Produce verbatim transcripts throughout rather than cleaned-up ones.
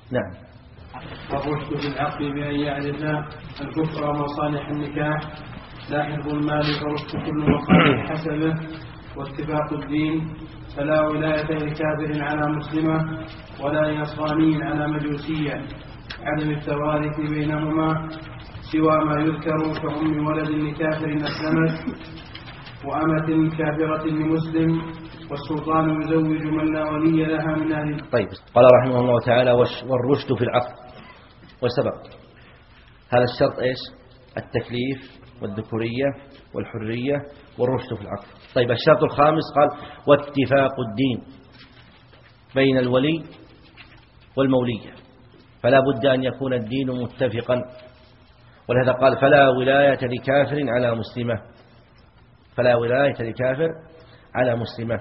نعم. الرشد في العقد بأن يعرف الكفر ومصالح النكاح، لا حفظ المال فرشد كل مصالح حسبه، واتفاق الدين، فلا ولاية لكافر على مسلمة ولا لنصراني على مجوسية، عدم التوارث بينهما سوى ما يذكر كأم ولد لكافر أسلمت وأمة كافرة لمسلم، والسلطان يزوج من لا ولي لها من أهل. طيب، قال رحمه الله تعالى: والرشد في العقد. وسبق هذا الشرط إيش؟ التكليف والذكورية والحرية والرشد في العقد. طيب، الشرط الخامس قال: واتفاق الدين بين الولي والمولية، فلا بد أن يكون الدين متفقا، ولهذا قال: فلا ولاية لكافر على مسلمة، فلا ولاية لكافر على مسلمة.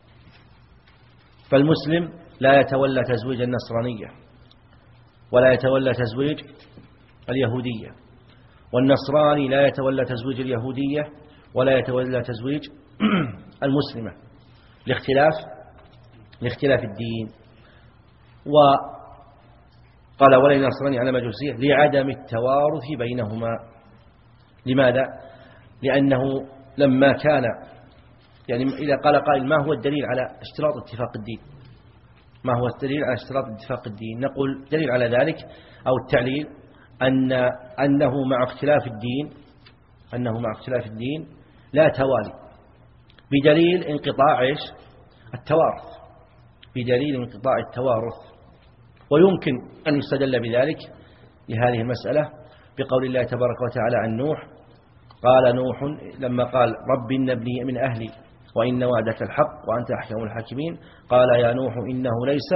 فالمسلم لا يتولى تزويج النصرانية ولا يتولى تزويج اليهودية، والنصراني لا يتولى تزويج اليهودية ولا يتولى تزويج المسلمة لاختلاف لاختلاف الدين. وقال: ولا النصراني على مجوسية لعدم التوارث بينهما. لماذا؟ لأنه لما كان يعني إذا قال قائل: ما هو الدليل على اشتراط اتفاق الدين؟ ما هو الدليل على اشتراط اتفاق الدين؟ نقول: دليل على ذلك أو التعليل أن أنه مع اختلاف الدين أنه مع اختلاف الدين لا توالي، بدليل انقطاع إيش؟ التوارث، بدليل انقطاع التوارث. ويمكن أن يستدل بذلك لهذه المسألة بقول الله تبارك وتعالى عن نوح: قال نوح لما قال: رب إن ابني من أهلي وإن وعدك الحق وأنت أحكم الحاكمين، قال: يا نوح إنه ليس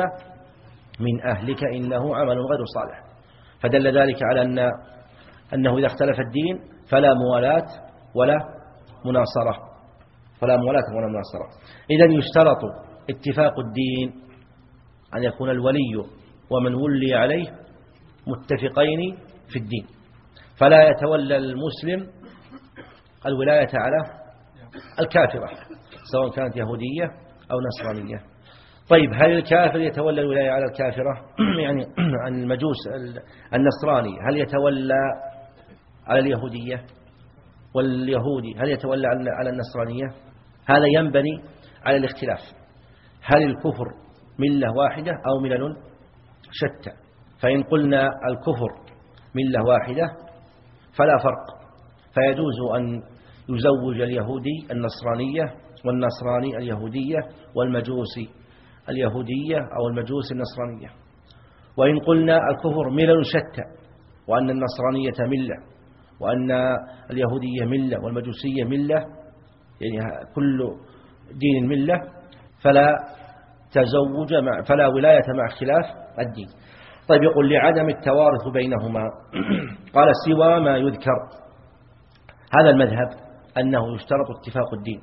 من أهلك إنه عمل غير صالح. فدل ذلك على أن أنه إذا اختلف الدين فلا موالاة ولا مناصرة فلا موالاة ولا مناصرة. إذن يشترط اتفاق الدين أن يكون الولي ومن ولي عليه متفقين في الدين، فلا يتولى المسلم الولاية على الكافرة سواء كانت يهودية أو نصرانية. طيب، هل الكافر يتولى الولاية على الكافرة؟ يعني المجوس النصراني هل يتولى على اليهودية؟ واليهودي هل يتولى على النصرانية؟ هذا ينبني على الاختلاف. هل الكفر ملة واحدة أو ملل شتى؟ فإن قلنا الكفر ملة واحدة فلا فرق، فيجوز أن يزوج اليهودي النصرانية والنصراني اليهودية والمجوسي اليهودية أو المجوس النصرانية. وإن قلنا الكفر ملل شتى وأن النصرانية ملة وأن اليهودية ملة والمجوسية ملة، يعني كل دين ملة، فلا تزوج مع فلا ولاية مع اختلاف الدين. طيب، يقول: لعدم التوارث بينهما. قال: سوى ما يذكر. هذا المذهب أنه يشترط اتفاق الدين،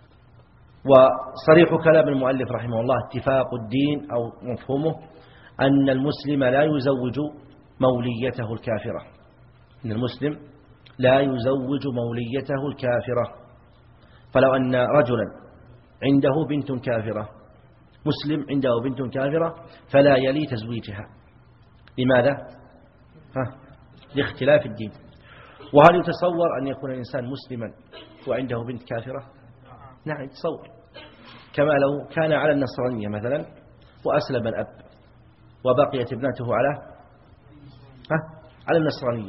وصريح كلام المؤلف رحمه الله اتفاق الدين أو مفهومه أن المسلم لا يزوج موليته الكافرة، أن المسلم لا يزوج موليته الكافرة. فلو أن رجلا عنده بنت كافرة، مسلم عنده بنت كافرة، فلا يلي تزويجها. لماذا؟ ها؟ لاختلاف الدين. وهل يتصور أن يكون الإنسان مسلما وعنده بنت كافرة؟ نعم، يتصور، كما لو كان على النصرانية مثلا وأسلم الأب وبقيت ابنته على ها؟ على النصرانية،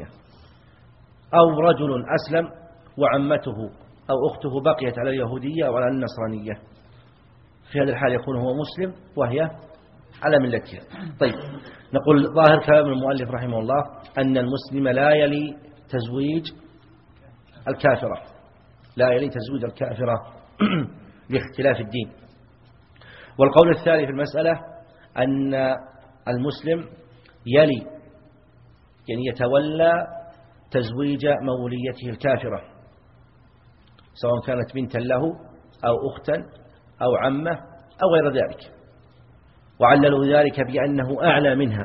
أو رجل أسلم وعمته أو أخته بقيت على اليهودية أو على النصرانية. في هذا الحال يكون هو مسلم وهي على ملتها. طيب، نقول ظاهر كلام المؤلف رحمه الله أن المسلم لا يلي تزويج الكافرة لا يلي تزويج الكافرة لاختلاف الدين. والقول الثاني في المسألة أن المسلم يلي يعني يتولى تزويج موليته الكافرة، سواء كانت بنتا له أو أختا أو عمة أو غير ذلك، وعللوا ذلك بأنه أعلى منها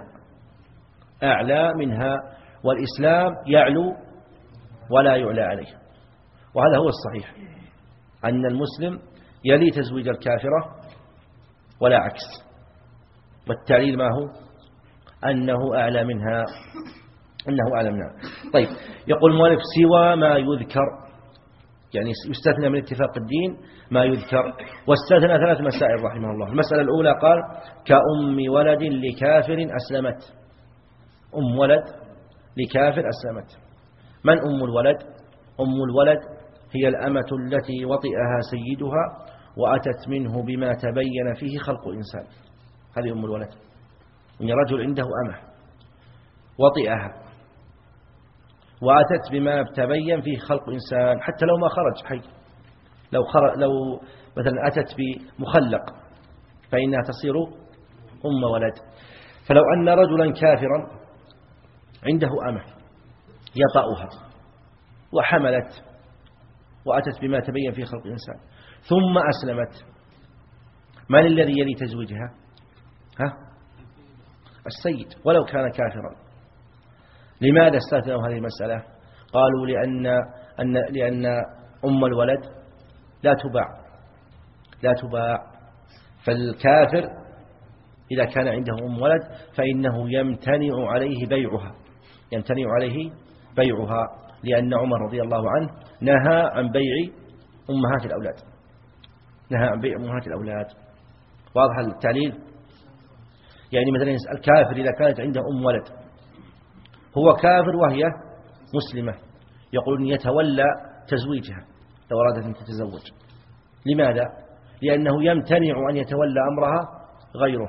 أعلى منها والإسلام يعلو ولا يعلى عليه. وهذا هو الصحيح، أن المسلم يلي تزويج الكافرة ولا عكس. والتعليل ما هو؟ أنه أعلى منها أنه أعلى منها. طيب، يقول المؤلف سوى ما يذكر، يعني يستثنى من اتفاق الدين ما يذكر. واستثنى ثلاث مسائل رحمه الله. المسألة الأولى قال كأم ولد لكافر أسلمت. أم ولد لكافر أسلمت. من أم الولد؟ أم الولد هي الأمة التي وطئها سيدها وأتت منه بما تبين فيه خلق إنسان. هذه أم الولد. إن رجل عنده أمة وطئها وأتت بما تبين فيه خلق إنسان، حتى لو ما خرج حي، لو, خرج لو مثلا أتت بمخلق فإنها تصير أم ولد. فلو أن رجلا كافرا عنده أمة يطأها وحملت وأتت بما تبين فيه خلق إنسان ثم أسلمت، من الذي يلي تزويجها؟ ها؟ السيد ولو كان كافرا. لماذا استثنوا هذه المسألة؟ قالوا لأن, أن لأن أم الولد لا تباع لا تباع فالكافر إذا كان عنده أم ولد فإنه يمتنع عليه بيعها يمتنع عليه بيعها لأن عمر رضي الله عنه نهى عن بيع أمهات الأولاد نهى عن بيع أمهات الأولاد. واضح التعليل؟ يعني مثلا الكافر إذا كانت عنده أم ولد، هو كافر وهي مسلمة، يقولون يتولى تزويجها لو أرادت أن تتزوج. لماذا؟ لأنه يمتنع أن يتولى أمرها غيره.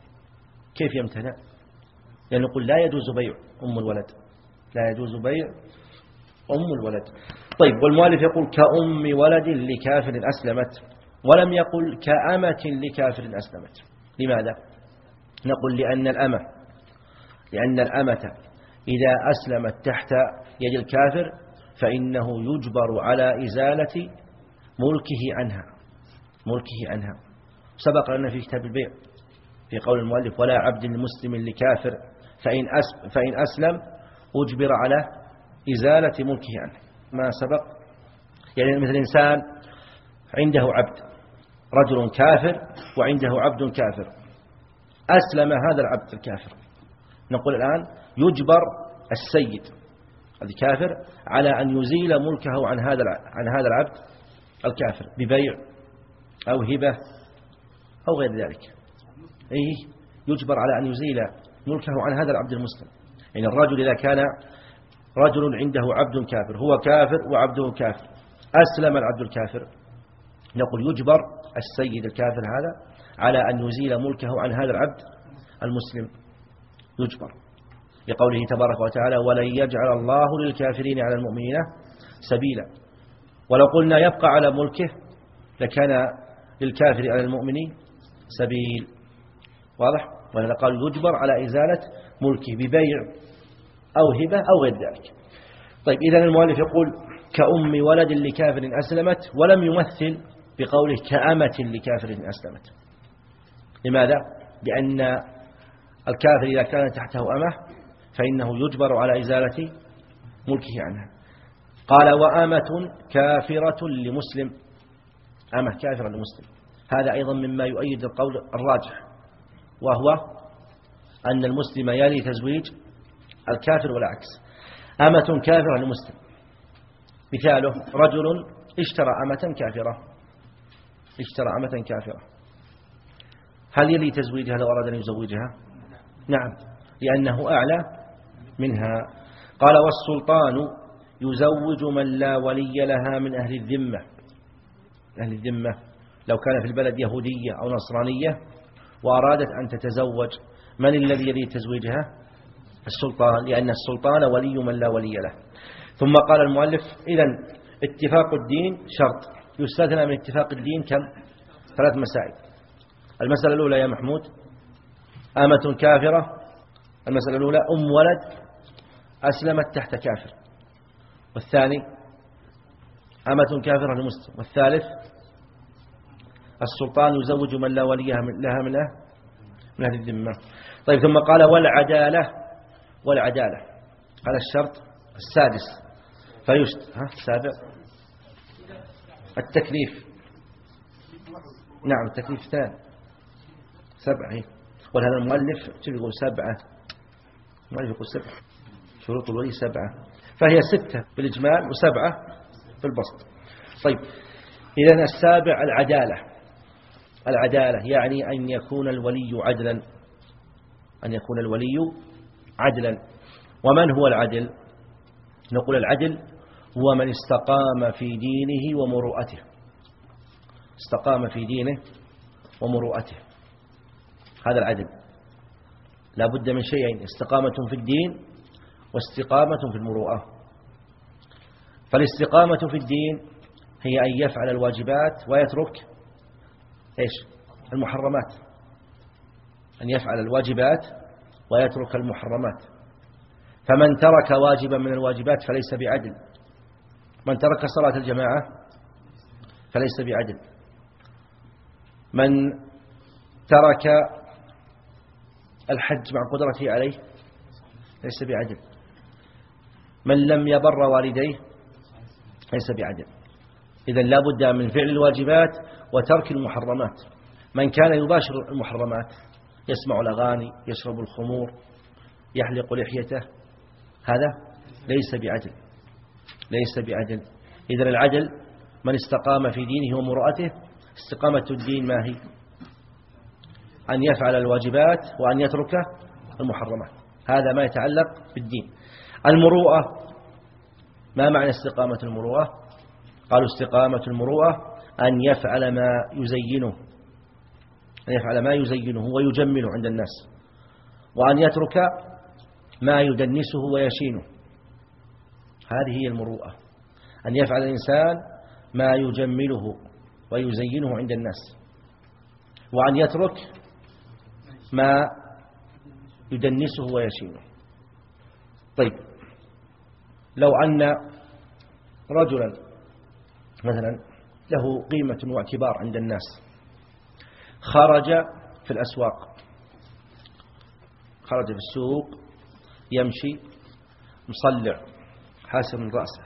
كيف يمتنع؟ لأنه يقول لا يجوز بيع أم الولد لا يجوز بيع أم الولد. طيب، والمؤلف يقول كأم ولد لكافر أسلمت، ولم يقل كأمة لكافر أسلمت. لماذا؟ نقول لأن الأمة لأن الأمة إذا أسلمت تحت يد الكافر فإنه يجبر على إزالة ملكه عنها ملكه عنها سبق لنا في كتاب البيع في قول المؤلف ولا عبد مسلم لكافر فإن فإن أسلم أجبر على إزالة ملكه عنه. ما سبق؟ يعني مثل إنسان عنده عبد، رجل كافر وعنده عبد كافر، أسلم هذا العبد الكافر، نقول الآن يجبر السيد الكافر على أن يزيل ملكه عن هذا عن هذا العبد الكافر ببيع أو هبة أو غير ذلك. أي يجبر على أن يزيل ملكه عن هذا العبد المسلم. يعني الرجل إذا كان رجل عنده عبد كافر، هو كافر وعبده كافر، أسلم العبد الكافر، نقول يجبر السيد الكافر هذا على أن يزيل ملكه عن هذا العبد المسلم، يجبر لقوله تبارك وتعالى ولن يجعل الله للكافرين على المؤمنين سبيلا. ولو قلنا يبقى على ملكه لكان للكافر على المؤمن سبيل. واضح؟ ولا قال يجبر على إزالة ملكه ببيع أو هبة أو غير ذلك. طيب، إذن المؤلف يقول كأم ولد لكافر أسلمت، ولم يمثل بقوله كأمة لكافر أسلمت. لماذا؟ لأن الكافر إذا كان تحته أمة فإنه يجبر على إزالة ملكه عنها. قال وأمة كافرة لمسلم، أمة كافرة لمسلم، هذا أيضا مما يؤيد القول الراجح، وهو أن المسلم يلي تزويج الكافر والعكس. أمة كافرة لمسلم، مثاله رجل اشترى أمة كافرة اشترى أمة كافرة هل يلي تزويجها لو أراد أن يزوجها؟ نعم، لأنه أعلى منها. قال والسلطان يزوج من لا ولي لها من أهل الذمة. أهل الذمة لو كان في البلد يهودية أو نصرانية وأرادت أن تتزوج، من الذي يلي تزويجها؟ السلطان، لأن السلطان ولي من لا ولي له. ثم قال المؤلف إذن اتفاق الدين شرط، يستثنى من اتفاق الدين كم؟ ثلاث مسائل. المسألة الأولى يا محمود أمة كافرة، المسألة الأولى أم ولد أسلمت تحت كافر، والثاني أمة كافرة لمسلم، والثالث السلطان يزوج من لا ولي لها من أهل الذمة. طيب، ثم قال والعدالة والعدالة على الشرط السادس فيشت ها السابع التكليف. نعم التكليف ثاني سبعة، ولهذا المؤلف يقول سبعة ما يقول سبعة، شروط الولي سبعة، فهي ستة بالإجمال وسبعة بالبسط. طيب، إذن السابع العدالة. العدالة يعني أن يكون الولي عدلا، أن يكون الولي عدلا. ومن هو العدل؟ نقول العدل هو من استقام في دينه ومروءته، استقام في دينه ومروءته، هذا العدل. لا بد من شيئين: استقامة في الدين واستقامة في المروءة. فالاستقامة في الدين هي أن يفعل الواجبات ويترك إيش؟ المحرمات، أن يفعل الواجبات ويترك المحرمات. فمن ترك واجبا من الواجبات فليس بعدل، من ترك صلاة الجماعة فليس بعدل، من ترك الحج مع قدرته عليه ليس بعدل، من لم يبر والديه ليس بعدل. إذن لا بد من فعل الواجبات وترك المحرمات. من كان يباشر المحرمات، يسمع الأغاني، يشرب الخمور، يحلق لحيته، هذا ليس بعدل، ليس بعدل. إذن العدل من استقام في دينه ومروءته. استقامة الدين ما هي؟ أن يفعل الواجبات وأن يترك المحرمات، هذا ما يتعلق بالدين. المروءة، ما معنى استقامة المروءة؟ قالوا استقامة المروءة أن يفعل ما يزينه، أن يفعل ما يزينه ويجمله عند الناس، وأن يترك ما يدنسه ويشينه، هذه هي المروءة. أن يفعل الإنسان ما يجمله ويزينه عند الناس، وأن يترك ما يدنسه ويشينه. طيب، لو أن رجلا مثلا له قيمة واعتبار عند الناس خرج في الأسواق، خرج في السوق يمشي مصلع حاسر من رأسه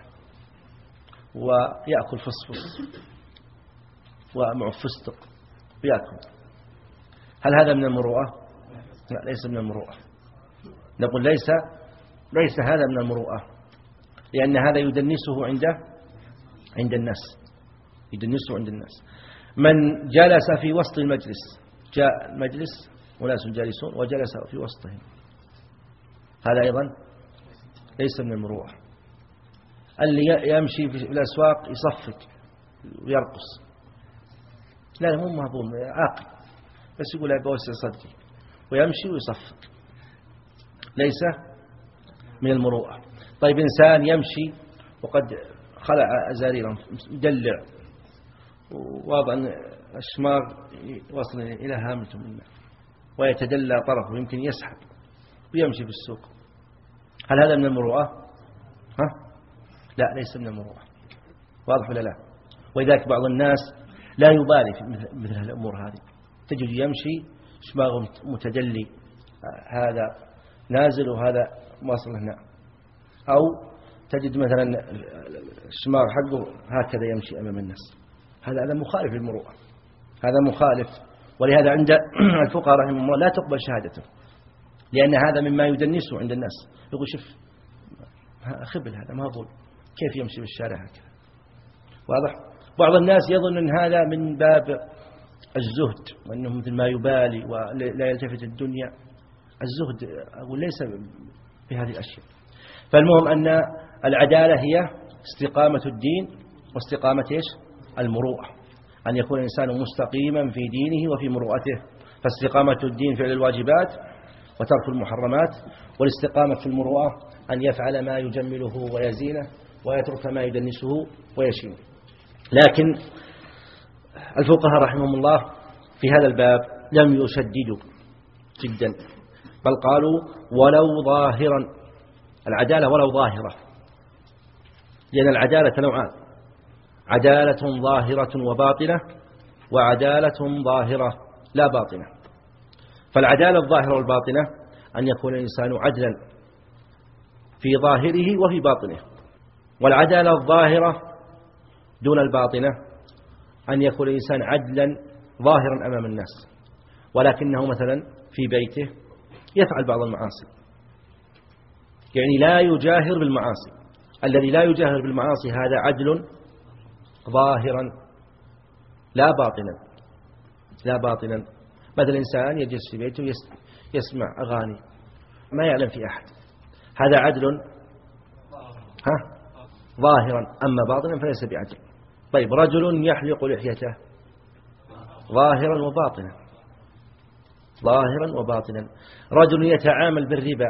ويأكل فصفص ومع فستق ويأكل، هل هذا من المروءة؟ لا، ليس من المروءة. نقول ليس ليس هذا من المروءة، لأن هذا يدنسه عند عند الناس، يدنسه عند الناس. من جلس في وسط المجلس، جاء المجلس وناس جالسون وجلس في وسطهم، هذا أيضا ليس من المروءة. اللي يمشي في الأسواق يصفق ويرقص، لا مو مهضوم، عاقل، بس يقول أبي أوسع صدري ويمشي ويصفق، ليس من المروءة. طيب، إنسان يمشي وقد خلع أزاريره مدلع ووضع الشماغ وصل إلى هامته منه ويتدلى طرفه يمكن يسحب ويمشي في السوق، هل هذا من المروءة؟ ها؟ لا، ليس من المروءة. واضح ولا لا؟ ولذلك بعض الناس لا يبالي في مثل الأمور هذه، تجد يمشي شماغه متدلي، هذا نازل وهذا واصل هنا، أو تجد مثلا الشماغ حقه هكذا يمشي أمام الناس، هذا هذا مخالف للمروءة، هذا مخالف. ولهذا عند الفقهاء رحمهم الله لا تقبل شهادته، لأن هذا مما يدنسه عند الناس. يقول شوف خبل، هذا ما أقول كيف يمشي بالشارع هكذا. واضح؟ بعض الناس يظن أن هذا من باب الزهد، وأنه مثل ما يبالي ولا يلتفت الدنيا. الزهد أقول ليس بهذه الأشياء. فالمهم أن العدالة هي استقامة الدين واستقامة إيش؟ المروءة، أن يكون الإنسان مستقيما في دينه وفي مروءته. فاستقامة الدين فعل الواجبات وترك المحرمات، والاستقامة في المروءة أن يفعل ما يجمله ويزينه ويترك ما يدنسه ويشينه. لكن الفقهاء رحمهم الله في هذا الباب لم يشددوا جدا، بل قالوا ولو ظاهرا، العدالة ولو ظاهرة، لأن العدالة نوعان: عدالة ظاهرة وباطنة، وعدالة ظاهرة لا باطنة. فالعدالة الظاهرة والباطنة أن يكون الإنسان عدلا في ظاهره وفي باطنه، والعدالة الظاهرة دون الباطنة أن يكون الإنسان عدلا ظاهرا أمام الناس، ولكنه مثلا في بيته يفعل بعض المعاصي، يعني لا يجاهر بالمعاصي. الذي لا يجاهر بالمعاصي هذا عدل ظاهرا لا باطنا، لا باطنا. مثل إنسان يجلس في بيته يسمع أغاني ما يعلم في أحد، هذا عدل ها ظاهرا، أما باطنا فليس بعدل. طيب رجل يحلق لحيته ظاهرا وباطنا، ظاهرا وباطنا. رجل يتعامل بالربا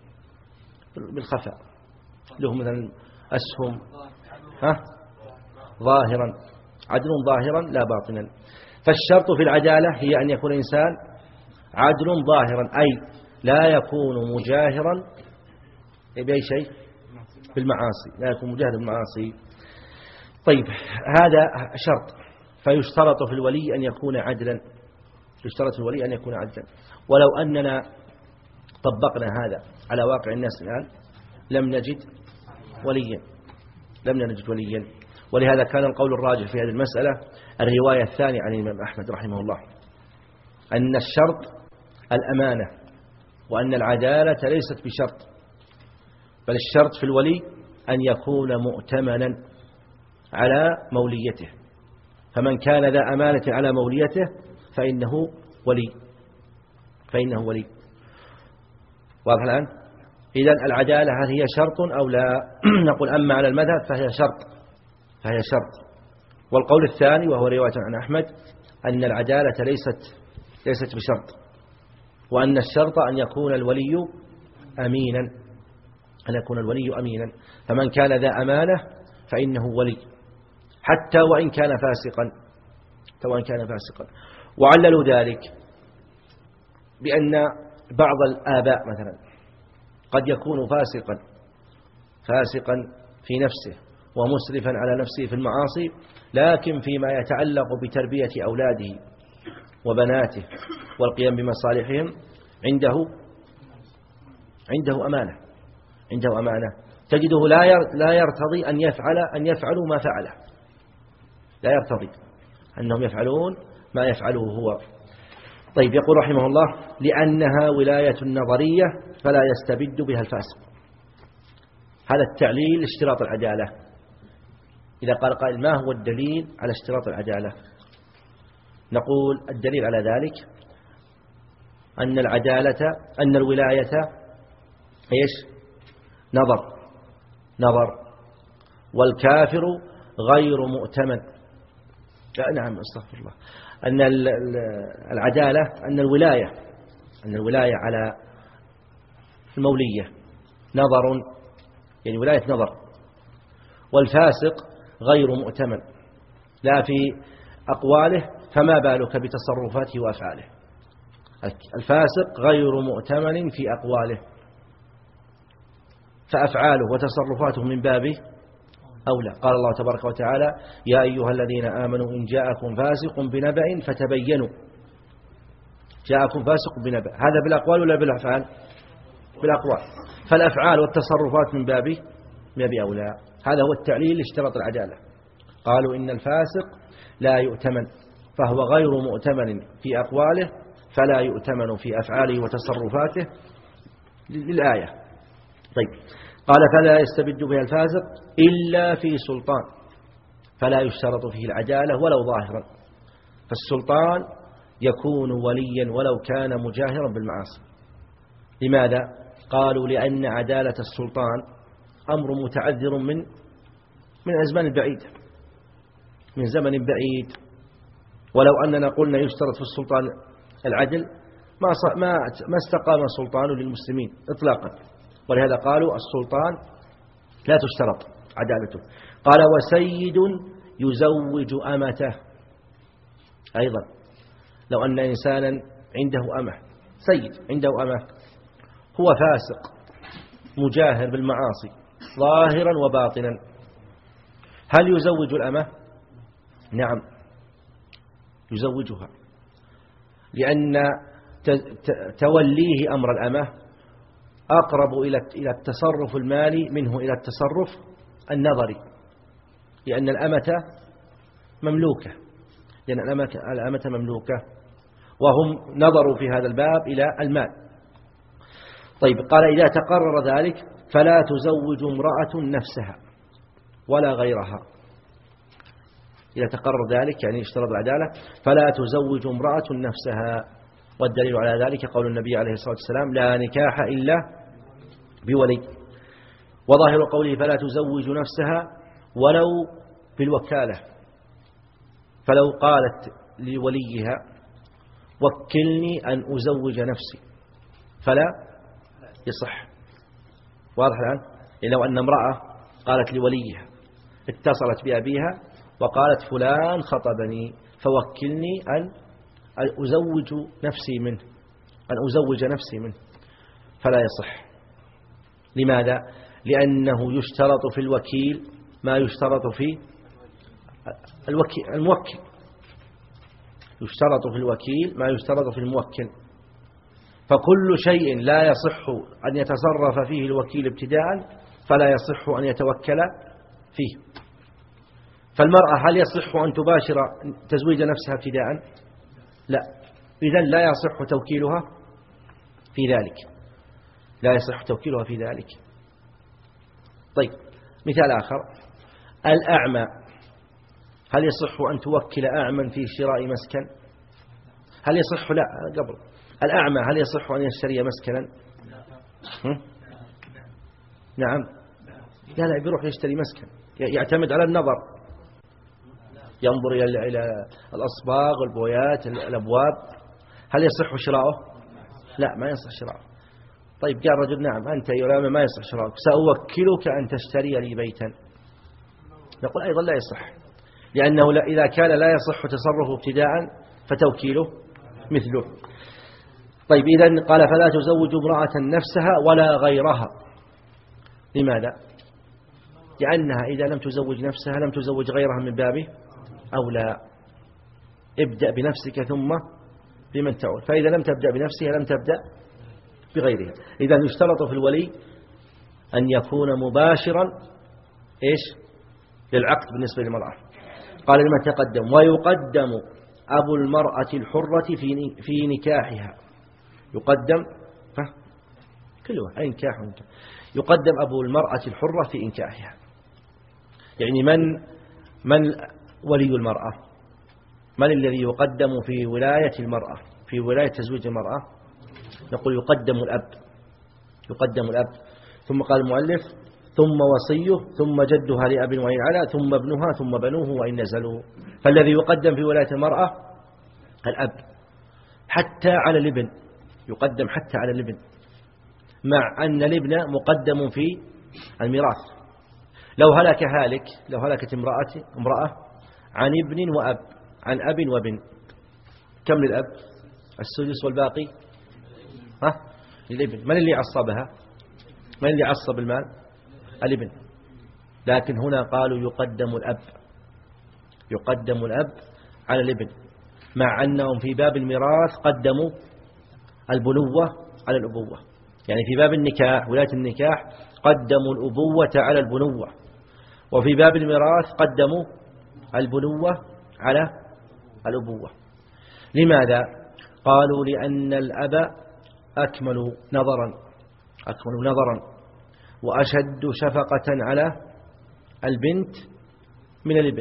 بالخفاء، له مثلا أسهم ها ظاهرا، عدل ظاهرا لا باطنا. فالشرط في العدالة هي أن يكون إنسان عدل ظاهرا، أي لا يكون مجاهرا بأي شيء بالمعاصي، لا يكون مجاهرا بالمعاصي. طيب هذا شرط. فيشترط في الولي أن يكون عدلا، يشترط في الولي أن يكون عدلا. ولو أننا طبقنا هذا على واقع الناس الآن لم نجد وليا، لم نجد وليا. ولهذا كان القول الراجح في هذه المسألة الرواية الثانية عن الإمام أحمد رحمه الله، أن الشرط الأمانة، وأن العدالة ليست بشرط، بل الشرط في الولي أن يكون مؤتمنا على موليته. فمن كان ذا أمانة على موليته فإنه ولي، فإنه ولي. واضح الآن؟ إذن العدالة هل هي شرط أو لا؟ نقول أما على المذهب فهي شرط، فهي شرط. والقول الثاني وهو رواية عن أحمد أن العدالة ليست ليست بشرط، وأن الشرط أن يكون الولي أمينا، أن يكون الولي أمينا. فمن كان ذا أمانة فإنه ولي حتى وإن كان فاسقا، حتى وإن كان فاسقا. وعللوا ذلك بأن بعض الآباء مثلا قد يكون فاسقا فاسقا في نفسه ومسرفا على نفسه في المعاصي، لكن فيما يتعلق بتربية أولاده وبناته والقيام بمصالحهم عنده عنده أمانة، عنده أمانة. تجده لا لا يرتضي أن يفعل أن يفعلوا ما فعله، لا يرتضي أنهم يفعلون ما يفعله هو. طيب يقول رحمه الله لأنها ولاية نظرية فلا يستبد بها الفاسق. هذا التعليل اشتراط العدالة. إذا قال قائل ما هو الدليل على اشتراط العدالة؟ نقول الدليل على ذلك أن العدالة أن الولاية إيش؟ نظر نظر والكافر غير مؤتمن. نعم استغفر الله. أن العدالة أن الولاية أن الولاية على المولية نظر، يعني ولاية نظر، والفاسق غير مؤتمن لا في أقواله فما بالك بتصرفاته وأفعاله. الفاسق غير مؤتمن في أقواله، فأفعاله وتصرفاته من بابه أولى. قال الله تبارك وتعالى يا أيها الذين آمنوا إن جاءكم فاسق بنبأ فتبينوا. جاءكم فاسق بنبأ، هذا بالأقوال ولا بالأفعال؟ بالأقوال. فالأفعال والتصرفات من بابه من باب أولى. هذا هو التعليل اشتراط العدالة. قالوا إن الفاسق لا يؤتمن، فهو غير مؤتمن في أقواله فلا يؤتمن في أفعاله وتصرفاته للآية. طيب قال فلا يستبد بها الفاسق إلا في سلطان، فلا يشترط فيه العدالة ولو ظاهرا. فالسلطان يكون وليا ولو كان مجاهرا بالمعاصي. لماذا؟ قالوا لأن عدالة السلطان أمر متعذر من من أزمان بعيدة، من زمن بعيد. ولو أننا قلنا يشترط في السلطان العدل ما ما ما استقام السلطان للمسلمين إطلاقا. ولهذا قالوا السلطان لا تشترط عدالته. قال وسيد يزوج أمته. أيضا لو أن إنسانا عنده أمه، سيد عنده أمه، هو فاسق مجاهر بالمعاصي ظاهرا وباطنا، هل يزوج الأمة؟ نعم يزوجها، لأن توليه أمر الأمة أقرب إلى التصرف المالي منه إلى التصرف النظري، لأن الأمة مملوكة، لأن الأمة مملوكة، وهم نظروا في هذا الباب إلى المال. طيب قال إذا تقرر ذلك فلا تزوج امرأة نفسها ولا غيرها. إذا تقرر ذلك يعني اشترط العدالة فلا تزوج امرأة نفسها. والدليل على ذلك قول النبي عليه الصلاة والسلام لا نكاح إلا بولي. وظاهر قوله فلا تزوج نفسها ولو بالوكالة، فلو قالت لوليها وكلني أن أزوج نفسي فلا يصح. واضح الآن؟ لو أن امرأة قالت لوليها اتصلت بأبيها وقالت فلان خطبني فوكلني أن أزوج نفسي منه أن أزوج نفسي منه فلا يصح. لماذا؟ لأنه يشترط في الوكيل ما يشترط في الوكيل الموكل، يشترط في الوكيل ما يشترط في الموكل. فكل شيء لا يصح أن يتصرف فيه الوكيل ابتداء فلا يصح أن يتوكل فيه. فالمرأة هل يصح أن تباشر تزويج نفسها ابتداء؟ لا، إذن لا يصح توكيلها في ذلك، لا يصح توكيلها في ذلك. طيب مثال آخر، الأعمى هل يصح أن توكل أعمى في شراء مسكن؟ هل يصح؟ لا، قبل الأعمى هل يصح أن يشتري مسكنا؟ هم؟ نعم، لا لا بيروح يشتري مسكن، يعتمد على النظر، ينظر إلى الأصباغ والبويات الأبواب. هل يصح شراؤه؟ لا، ما يصح شراؤه. طيب قال رجل نعم أنت يا أعمى ما يصح شراؤك، سأوكلك أن تشتري لي بيتا. نقول أيضا لا يصح، لأنه إذا كان لا يصح تصرفه ابتداء فتوكيله مثله. طيب إذن قال فلا تزوج امرأة نفسها ولا غيرها. لماذا؟ لأنها إذا لم تزوج نفسها لم تزوج غيرها من بابه أولى. ابدأ بنفسك ثم بمن تعول، فإذا لم تبدأ بنفسها لم تبدأ بغيرها. إذا يشترط في الولي أن يكون مباشرا إيش للعقد بالنسبة للمرأة. قال لما تقدم ويقدم أبو المرأة الحرة في في نكاحها. يقدم كله أي نكاح ونكاح. يقدم أبو المرأة الحرة في إنكاحها، يعني من من ولي المرأة؟ من الذي يقدم في ولاية المرأة في ولاية تزويج المرأة؟ نقول يقدم الأب، يقدم الأب. ثم قال المؤلف ثم وصيه ثم جدها لأب وإن علا ثم ابنها ثم بنوه وإن نزلوا. فالذي يقدم في ولاية المرأة الأب حتى على الابن، يقدم حتى على الابن، مع أن الابن مقدم في الميراث. لو هلك هالك لو هلكت امرأة امرأة عن ابن وأب، عن أب وابن، كم للأب؟ السدس والباقي ها للابن. من اللي عصبها؟ من اللي عصب المال؟ الابن. لكن هنا قالوا يقدم الأب، يقدم الأب على الابن، مع أنهم في باب الميراث قدموا البنوة على الأبوة. يعني في باب النكاح ولاية النكاح قدموا الأبوة على البنوة، وفي باب الميراث قدموا البنوة على الأبوة. لماذا؟ قالوا لأن الأب أكمل نظرا أكمل نظرا وأشد شفقة على البنت من الابن.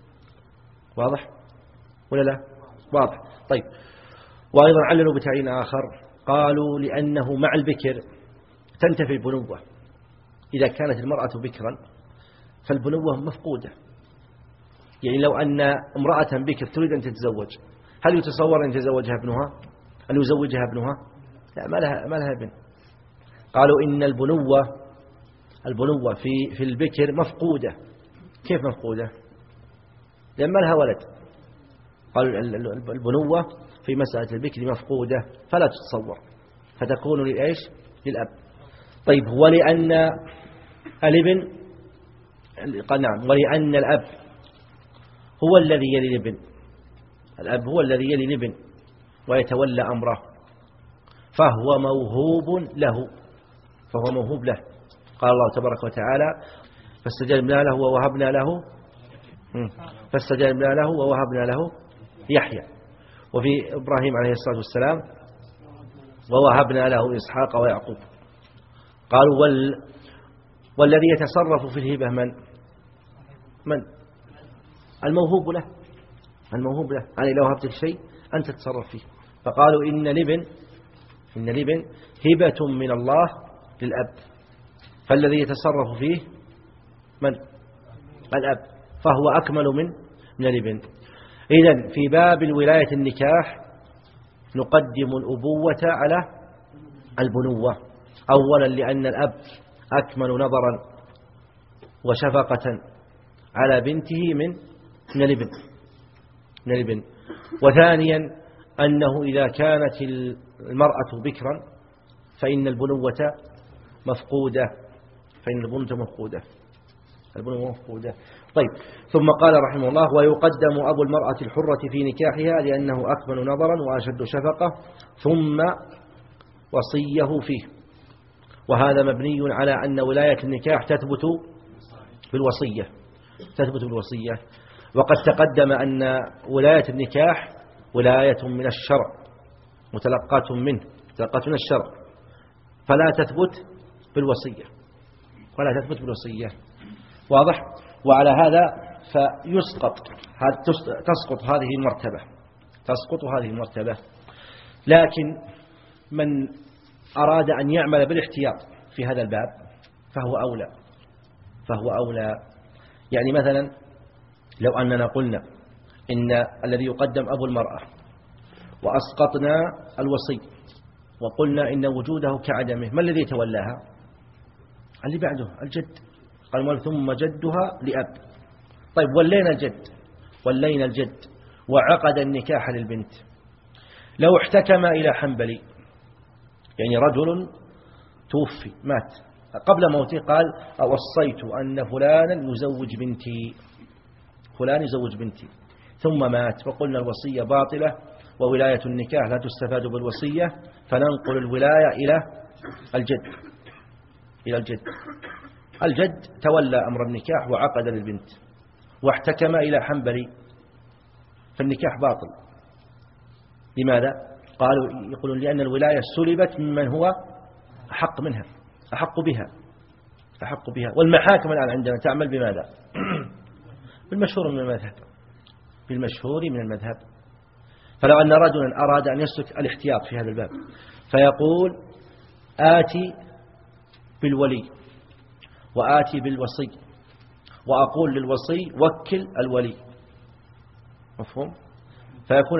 واضح ولا لا؟ واضح. طيب، وأيضا عللوا بتعيين آخر، قالوا لأنه مع البكر تنتفي البنوة. إذا كانت المرأة بكرا فالبنوة مفقودة. يعني لو أن امرأة بكر تريد أن تتزوج، هل يتصور أن يتزوجها ابنها؟ أن يزوجها ابنها؟ لا، ما لها, ما لها ابن. قالوا إن البنوة البنوة في في البكر مفقودة. كيف مفقودة؟ لأن ما لها ولد. قالوا البنوة في مسألة البكر مفقودة فلا تتصور، فتكون لإيش؟ للأب. طيب، ولأن الابن قال نعم ولأن الأب هو الذي يلي الابن، الأب هو الذي يلي الابن ويتولى أمره، فهو موهوب له فهو موهوب له. قال الله تبارك وتعالى فاستجبنا له ووهبنا له فاستجبنا له ووهبنا له يحيى. وفي إبراهيم عليه الصلاة والسلام ووهبنا له إسحاق ويعقوب. قالوا وال والذي يتصرف في الهبة من من الموهوب له الموهوب له أنا لو هبتك شيء أنت تتصرف فيه. فقالوا إن الابن إن الابن هبة من الله للأب، فالذي يتصرف فيه من الأب، فهو أكمل من من الابن. إذن في باب الولاية النكاح نقدم الأبوة على البنوة، أولا لأن الأب أكمل نظرا وشفقة على بنته من من الابن من الابن وثانيا أنه إذا كانت المرأة بكرا فإن البنوة مفقودة فإن البنوة مفقودة البنوة مفقودة. طيب، ثم قال رحمه الله: ويقدم أبو المرأة الحرة في نكاحها لأنه أكمل نظرا وأشد شفقة، ثم وصيه فيه. وهذا مبني على أن ولاية النكاح تثبت بالوصية تثبت بالوصية وقد تقدم أن ولاية النكاح ولاية من الشرع متلقاة منه متلقاة من الشرع، فلا تثبت بالوصية ولا تثبت بالوصية. واضح؟ وعلى هذا فيسقط تسقط هذه المرتبة تسقط هذه المرتبة لكن من أراد أن يعمل بالاحتياط في هذا الباب فهو أولى فهو أولى يعني مثلا لو أننا قلنا إن الذي يقدم أبو المرأة وأسقطنا الوصي وقلنا إن وجوده كعدمه، ما الذي يتولاها؟ اللي بعده الجد. قال ثم جدها لأب. طيب، ولينا الجد ولينا الجد وعقد النكاح للبنت. لو احتكم إلى حنبلي، يعني رجل توفي مات قبل موته، قال أوصيت أن فلانا يزوج بنتي فلان يزوج بنتي ثم مات، وقلنا الوصية باطلة وولاية النكاح لا تستفاد بالوصية، فننقل الولاية إلى الجد إلى الجد الجد تولى أمر النكاح وعقد للبنت واحتكم إلى حنبلي، فالنكاح باطل. لماذا؟ قالوا يقولون لأن الولاية سلبت ممن هو أحق منها أحق بها أحق بها والمحاكم الآن عندنا تعمل بماذا؟ بالمشهور من المذهب بالمشهور من المذهب. فلو أن رجلا أراد أن يسلك الاحتياط في هذا الباب فيقول آتي بالولي وآتي بالوصي وأقول للوصي وكل الولي، مفهوم؟ فيكون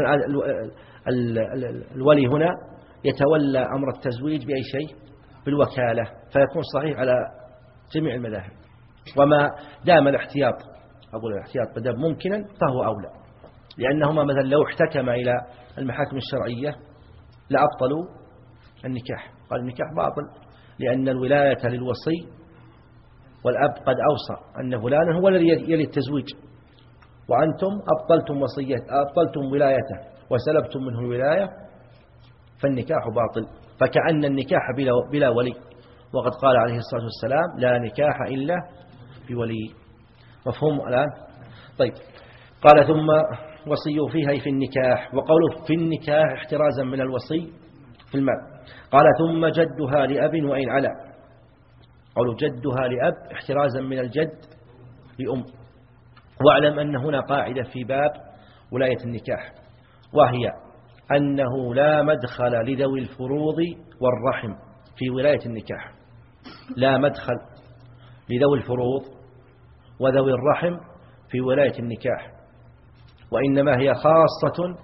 الولي هنا يتولى أمر التزويج بأي شيء بالوكالة، فيكون صحيح على جميع المذاهب. وما دام الاحتياط أقول الاحتياط بدأ ممكنا فهو أولى، لأنهما مثلا لو احتكم إلى المحاكم الشرعية لأبطلوا النكاح. قال النكاح باطل لأن الولاية للوصي والأب قد أوصى أن فلانا هو الذي يلي التزويج، وأنتم أبطلتم وصية أبطلتم ولايته وسلبتم منه الولاية، فالنكاح باطل. فكأن النكاح بلا, بلا ولي، وقد قال عليه الصلاة والسلام لا نكاح إلا بولي. مفهوم الآن؟ طيب، قال ثم وصيوا فيها في النكاح، وقوله في النكاح احترازا من الوصي في المال. قال ثم جدها لأب وإن علا، قالوا جدها لأب احترازا من الجد لأم. واعلم أن هنا قاعدة في باب ولاية النكاح، وهي أنه لا مدخل لذوي الفروض والرحم في ولاية النكاح. لا مدخل لذوي الفروض وذوي الرحم في ولاية النكاح، وإنما هي خاصة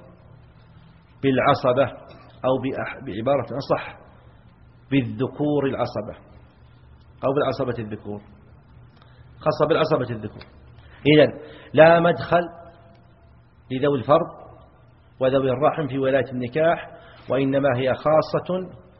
بالعصبة، أو بعبارة أصح بالذكور العصبة، أو بالعصبة الذكور، خاصة بالعصبة الذكور. إذن لا مدخل لذوي الفرض وذوي الرحم في ولاية النكاح، وإنما هي خاصة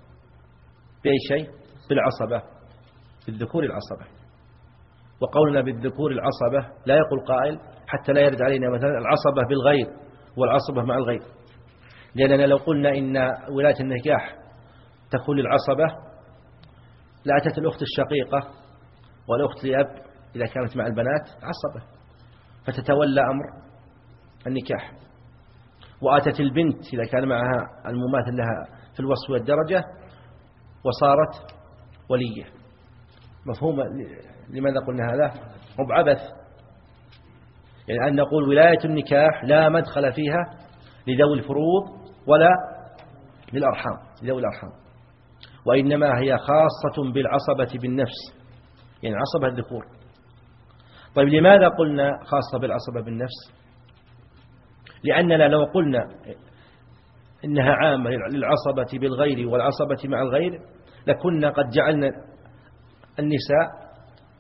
بأي شيء؟ بالعصبة، بالذكور العصبة. وقولنا بالذكور العصبة لا يقول قائل حتى لا يرد علينا مثلا العصبة بالغير والعصبة مع الغير، لأننا لو قلنا إن ولاية النكاح تكون للعصبة لأتت الأخت الشقيقة والأخت لأب إذا كانت مع البنات عصبة فتتولى أمر النكاح، وآتت البنت إذا كان معها المماثل لها في الوصف والدرجة وصارت وليه. مفهوم لماذا قلنا هذا؟ هو بعبث، يعني أن نقول ولاية النكاح لا مدخل فيها لذوي الفروض ولا للأرحام لذوي الأرحام، وإنما هي خاصة بالعصبة بالنفس، يعني عصبة الذكور. طيب لماذا قلنا خاصة بالعصبة بالنفس؟ لأننا لو قلنا إنها عامة للعصبة بالغير والعصبة مع الغير لكنا قد جعلنا النساء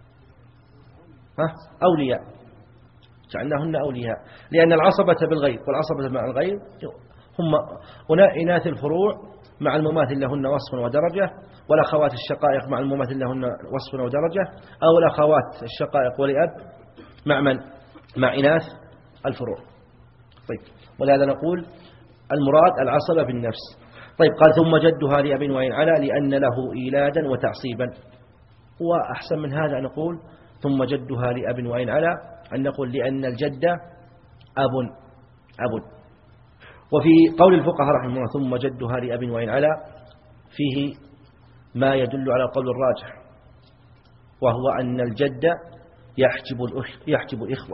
أولياء، جعلناهن أولياء، لأن العصبة بالغير والعصبة مع الغير هم هنا إناث الفروع مع المماثل لهن وصف ودرجة، والأخوات الشقائق مع المماثل لهن وصف ودرجة، أو الأخوات الشقائق ولأب مع من؟ مع إناث الفروع. طيب ولهذا نقول المراد العصبة بالنفس. طيب قال ثم جدها لأب وإن علا لأن له إيلادا وتعصيبا. وأحسن من هذا نقول ثم جدها لأب وإن علا أن نقول لأن الجد أب أب. وفي قول الفقهاء رحمه الله ثم جدها لأب وإن علا فيه ما يدل على القول الراجح، وهو أن الجد يحجب يحجب الإخوة،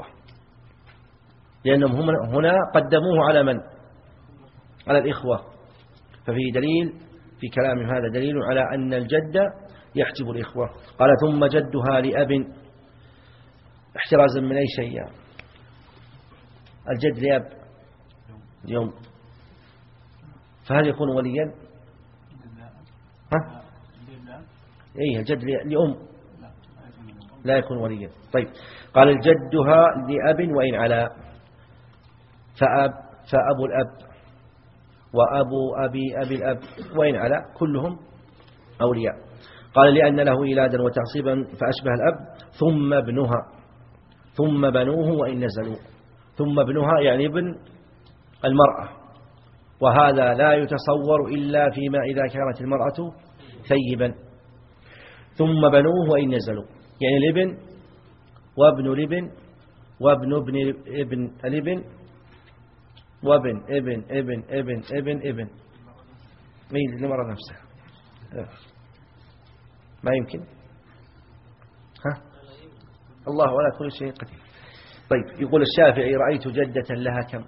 لأنهم هنا قدموه على من؟ على الإخوة. ففي دليل في كلام هذا دليل على أن الجد يحجب الإخوة. قال ثم جدها لأب احترازا من أي شيء؟ الجد لأب اليوم، فهل يكون وليا؟ ها؟ إيه الجد لأم لا يكون وليا. طيب قال الجدها لأب وإن علا فأب فأبو الأب وأبو أبي أبي الأب وإن علا كلهم أولياء. قال لأن له إيلادا وتعصيبا فأشبه الأب ثم ابنها ثم بنوه وإن نزلوا. ثم ابنها يعني ابن المرأة، وهذا لا يتصور إلا فيما إذا كانت المرأة ثيبا. ثم بنوه وإن نزلوا يعني الابن وابن الابن وابن ابن ابن الابن وابن ابن ابن ابن ابن ابن مين المرأة نفسها ما يمكن. ها الله ولا كل شيء قدير. طيب يقول الشافعي رأيت جدة لها كم؟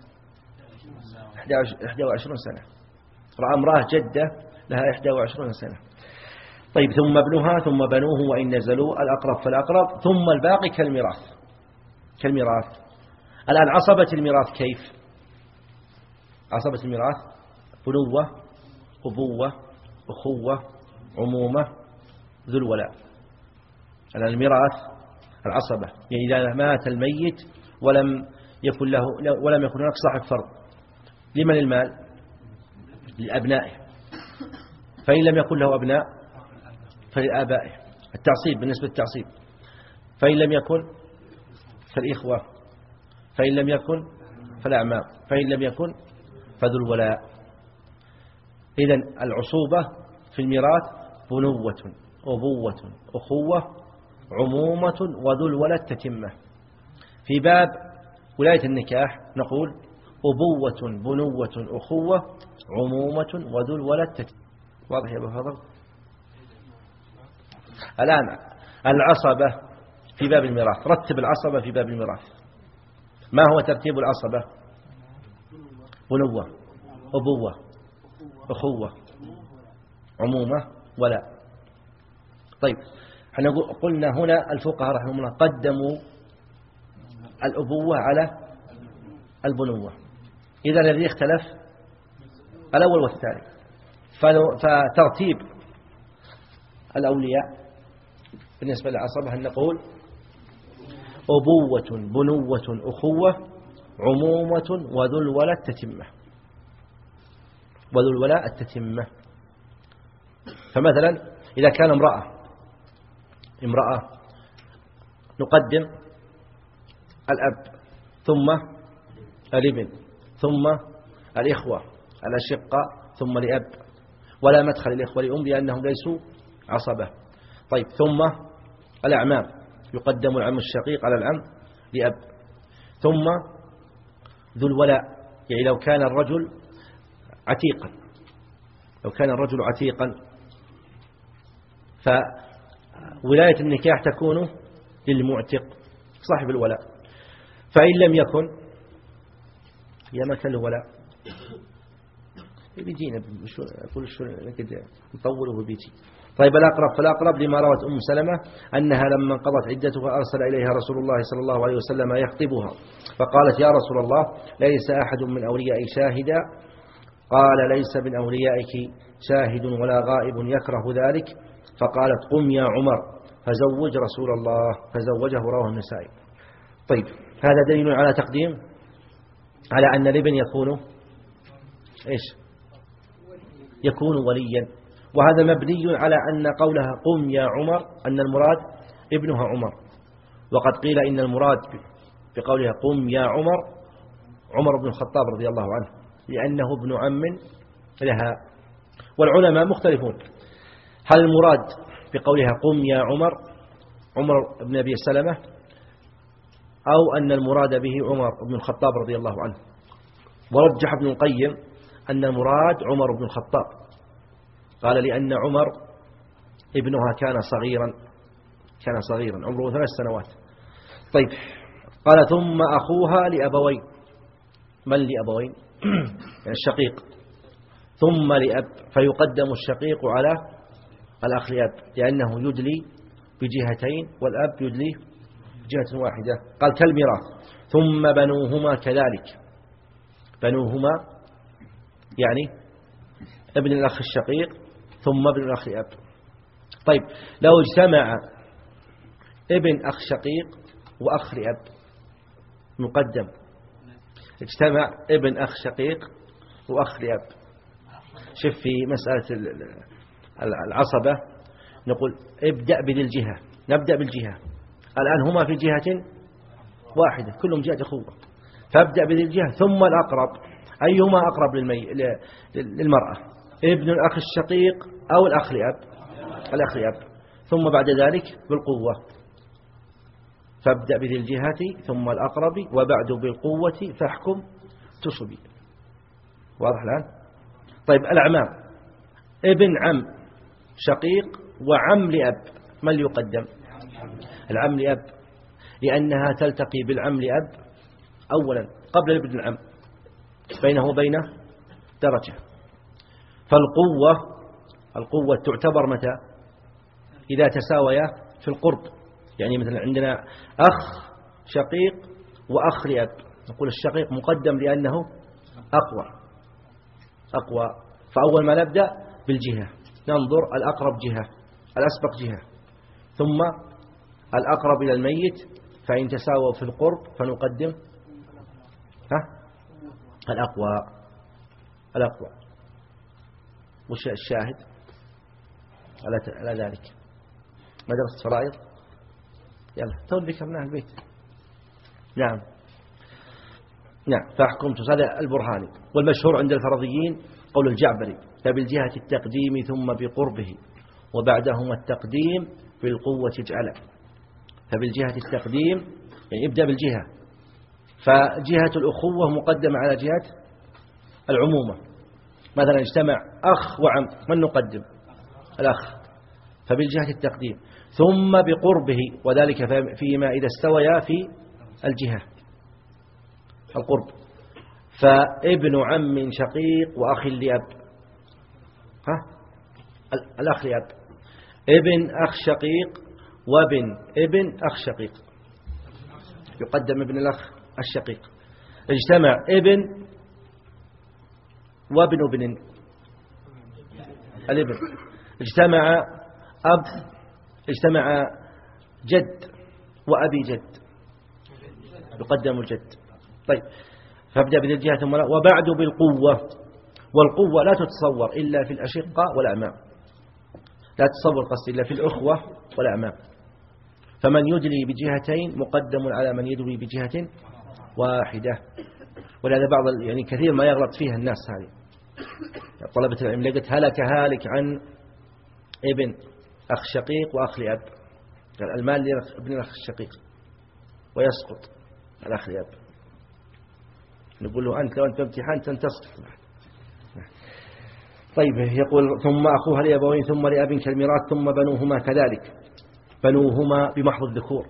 إحدى وعشرون سنة. رأى امرأة جدة لها إحدى وعشرون سنة. طيب ثم ابنها ثم بنوه وإن نزلوا الأقرب فالأقرب ثم الباقي كالميراث كالميراث. الآن عصبة الميراث كيف؟ عصبة الميراث بنوة أبوة أخوة عمومة ذو الولاء. الآن الميراث العصبة يعني إذا مات الميت ولم يكن له ولم يكن هناك صاحب فرض لمن المال؟ لأبنائه، فإن لم يكن له أبناء فلآبائه. التعصيب بالنسبة للتعصيب، فإن لم يكن فالإخوة، فإن لم يكن فالأعمام، فإن لم يكن فذو الولاء. إذن العصوبة في الميراث بنوة أبوة أخوة عمومة وذو الولاء تتمة. في باب ولاية النكاح نقول أبوة بنوة أخوة عمومة وذو الولاء تتمة. واضح يا أبو فضل؟ الآن العصبة في باب الميراث، رتب العصبة في باب الميراث. ما هو ترتيب العصبة؟ بنوة أبوة أخوة عمومة ولا. طيب احنا قلنا هنا الفقهاء رحمهم الله قدموا الأبوة على البنوة. إذا الذي اختلف الأول والثاني، فترتيب الأولياء بالنسبة للعصبة أن نقول أبوة بنوة أخوة عمومة وذو الولاء التتمة وذو الولاء التتمة. فمثلا إذا كان امرأة امرأة نقدم الأب ثم الابن ثم الإخوة الأشقاء ثم الأب، ولا مدخل الإخوة لأم لأنهم ليسوا عصبة. طيب ثم الأعمام يقدم العم الشقيق على العم لأب. ثم ذو الولاء يعني لو كان الرجل عتيقا لو كان الرجل عتيقا فولاية النكاح تكون للمعتق صاحب الولاء. فإن لم يكن يا ما كان له ولاء بيجينا أقول شو نطوله بيجي. طيب الأقرب فالأقرب لما روت أم سلمة أنها لما انقضت عدتها أرسل إليها رسول الله صلى الله عليه وسلم يخطبها فقالت: يا رسول الله ليس أحد من أوليائي شاهدا. قال: ليس من أوليائك شاهد ولا غائب يكره ذلك. فقالت: قم يا عمر فزوج رسول الله فزوجه. رواه النسائي. طيب هذا دليل على تقديم على أن الابن يكون إيش يكون وليا، وهذا مبني على أن قولها قم يا عمر أن المراد ابنها عمر، وقد قيل إن المراد بقولها قم يا عمر عمر بن الخطاب رضي الله عنه لأنه ابن عم لها. والعلماء مختلفون، هل المراد بقولها قم يا عمر عمر بن أبي سلمة أو أن المراد به عمر بن الخطاب رضي الله عنه. ورجح ابن القيم أن المراد عمر بن الخطاب، قال لأن عمر ابنها كان صغيرا كان صغيرا عمره ثلاث سنوات. طيب قال: ثم أخوها لأبوين. من لأبوين؟ يعني الشقيق. ثم لأب، فيقدم الشقيق على الأخ لأب لأنه يدلي بجهتين والأب يدلي بجهة واحدة. قال: كالميراث. ثم بنوهما كذلك. بنوهما يعني ابن الأخ الشقيق ثم ابن الأخ لأب. طيب لو اجتمع ابن أخ شقيق وأخ لأب مقدم، اجتمع ابن أخ شقيق وأخ لأب. شوف في مسألة العصبة نقول ابدأ بذي الجهة، نبدأ بالجهة. الآن هما في جهة واحدة كلهم جهة أخوة، فابدأ بذي الجهة ثم الأقرب. أيهما أقرب للمي... للمرأة؟ ابن الأخ الشقيق أو الأخ لأب؟ الأخ لأب. ثم بعد ذلك بالقوة، فابدأ بذي الجهة ثم الأقرب وبعد بالقوة فاحكم تصبي. واضح الآن؟ طيب الأعمام، ابن عم شقيق وعم لأب، من اللي يقدم؟ العم لأب، لأنها تلتقي بالعم لأب أولا قبل ابن العم، بينه وبينه درجة. فالقوة القوة تعتبر متى؟ إذا تساويا في القرب. يعني مثلا عندنا أخ شقيق وأخ لأب، نقول الشقيق مقدم لأنه أقوى أقوى فأول ما نبدأ بالجهة ننظر الأقرب جهة، الأسبق جهة، ثم الأقرب إلى الميت، فإن تساووا في القرب فنقدم ها الأقوى الأقوى. وش الشاهد على ذلك؟ مدرسة فرائض، يلا تو ذكرناها البيت. نعم نعم فاحكم هذا البرهاني. والمشهور عند الفرضيين قول الجعبري: فبالجهة التقديم ثم بقربه وبعدهما التقديم بالقوة اجعله. فبالجهة التقديم يعني ابدأ بالجهة، فجهة الأخوة مقدمة على جهة العمومة. مثلا اجتمع أخ وعم، من نقدم؟ الأخ، فبالجهة التقديم. ثم بقربه، وذلك فيما إذا استويا في الجهة القرب. فابن عم شقيق وأخ لأب، ها الأخ لأب، ابن أخ شقيق وابن ابن أخ شقيق، يقدم ابن الأخ الشقيق. اجتمع ابن وابن ابن الابن، اجتمع أب، اجتمع جد وأبي جد، يقدم الجد. طيب فابدأ بذي الجهة ثم وبعد بالقوة. والقوة لا تتصور إلا في الأشقة والأعمام، لا تتصور قصدي إلا في الأخوة والأعمام. فمن يدلي بجهتين مقدم على من يدلي بجهة واحدة. ولهذا بعض يعني كثير ما يغلط فيها الناس هذه طلبة العلم، لقيت هلك هالك عن ابن أخ شقيق وأخ لأب، المال لابن الأخ الشقيق ويسقط الأخ لأب. نقول له أنت لو أنت امتحان تنتصف. طيب يقول ثم أخوها لأبوين ثم لأب كالميراث ثم بنوهما كذلك، بنوهما بمحض الذكور،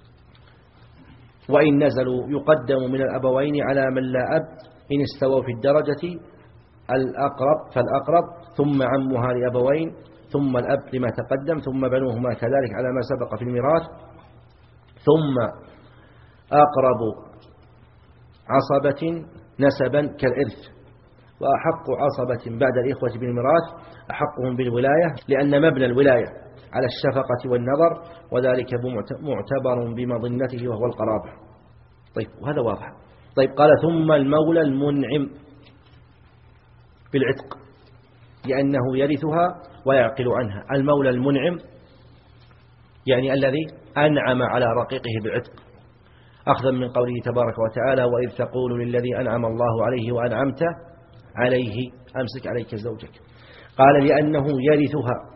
وإن نزلوا يقدم من الأبوين على من لا أب إن استووا في الدرجة الأقرب فالأقرب، ثم عمها لأبوين ثم الأب لما تقدم، ثم بنوهما كذلك على ما سبق في الميراث، ثم أقرب عصبة نسبا كالإرث، وأحق عصبة بعد الإخوة بالميراث أحقهم بالولاية، لأن مبنى الولاية على الشفقة والنظر، وذلك معتبر بمظنته وهو القرابة. طيب وهذا واضح. طيب قال ثم المولى المنعم بالعتق، لأنه يرثها ويعقل عنها. المولى المنعم يعني الذي أنعم على رقيقه بالعتق، أخذا من قوله تبارك وتعالى وإذ تقول للذي أنعم الله عليه وأنعمت عليه أمسك عليك زوجك. قال لأنه يرثها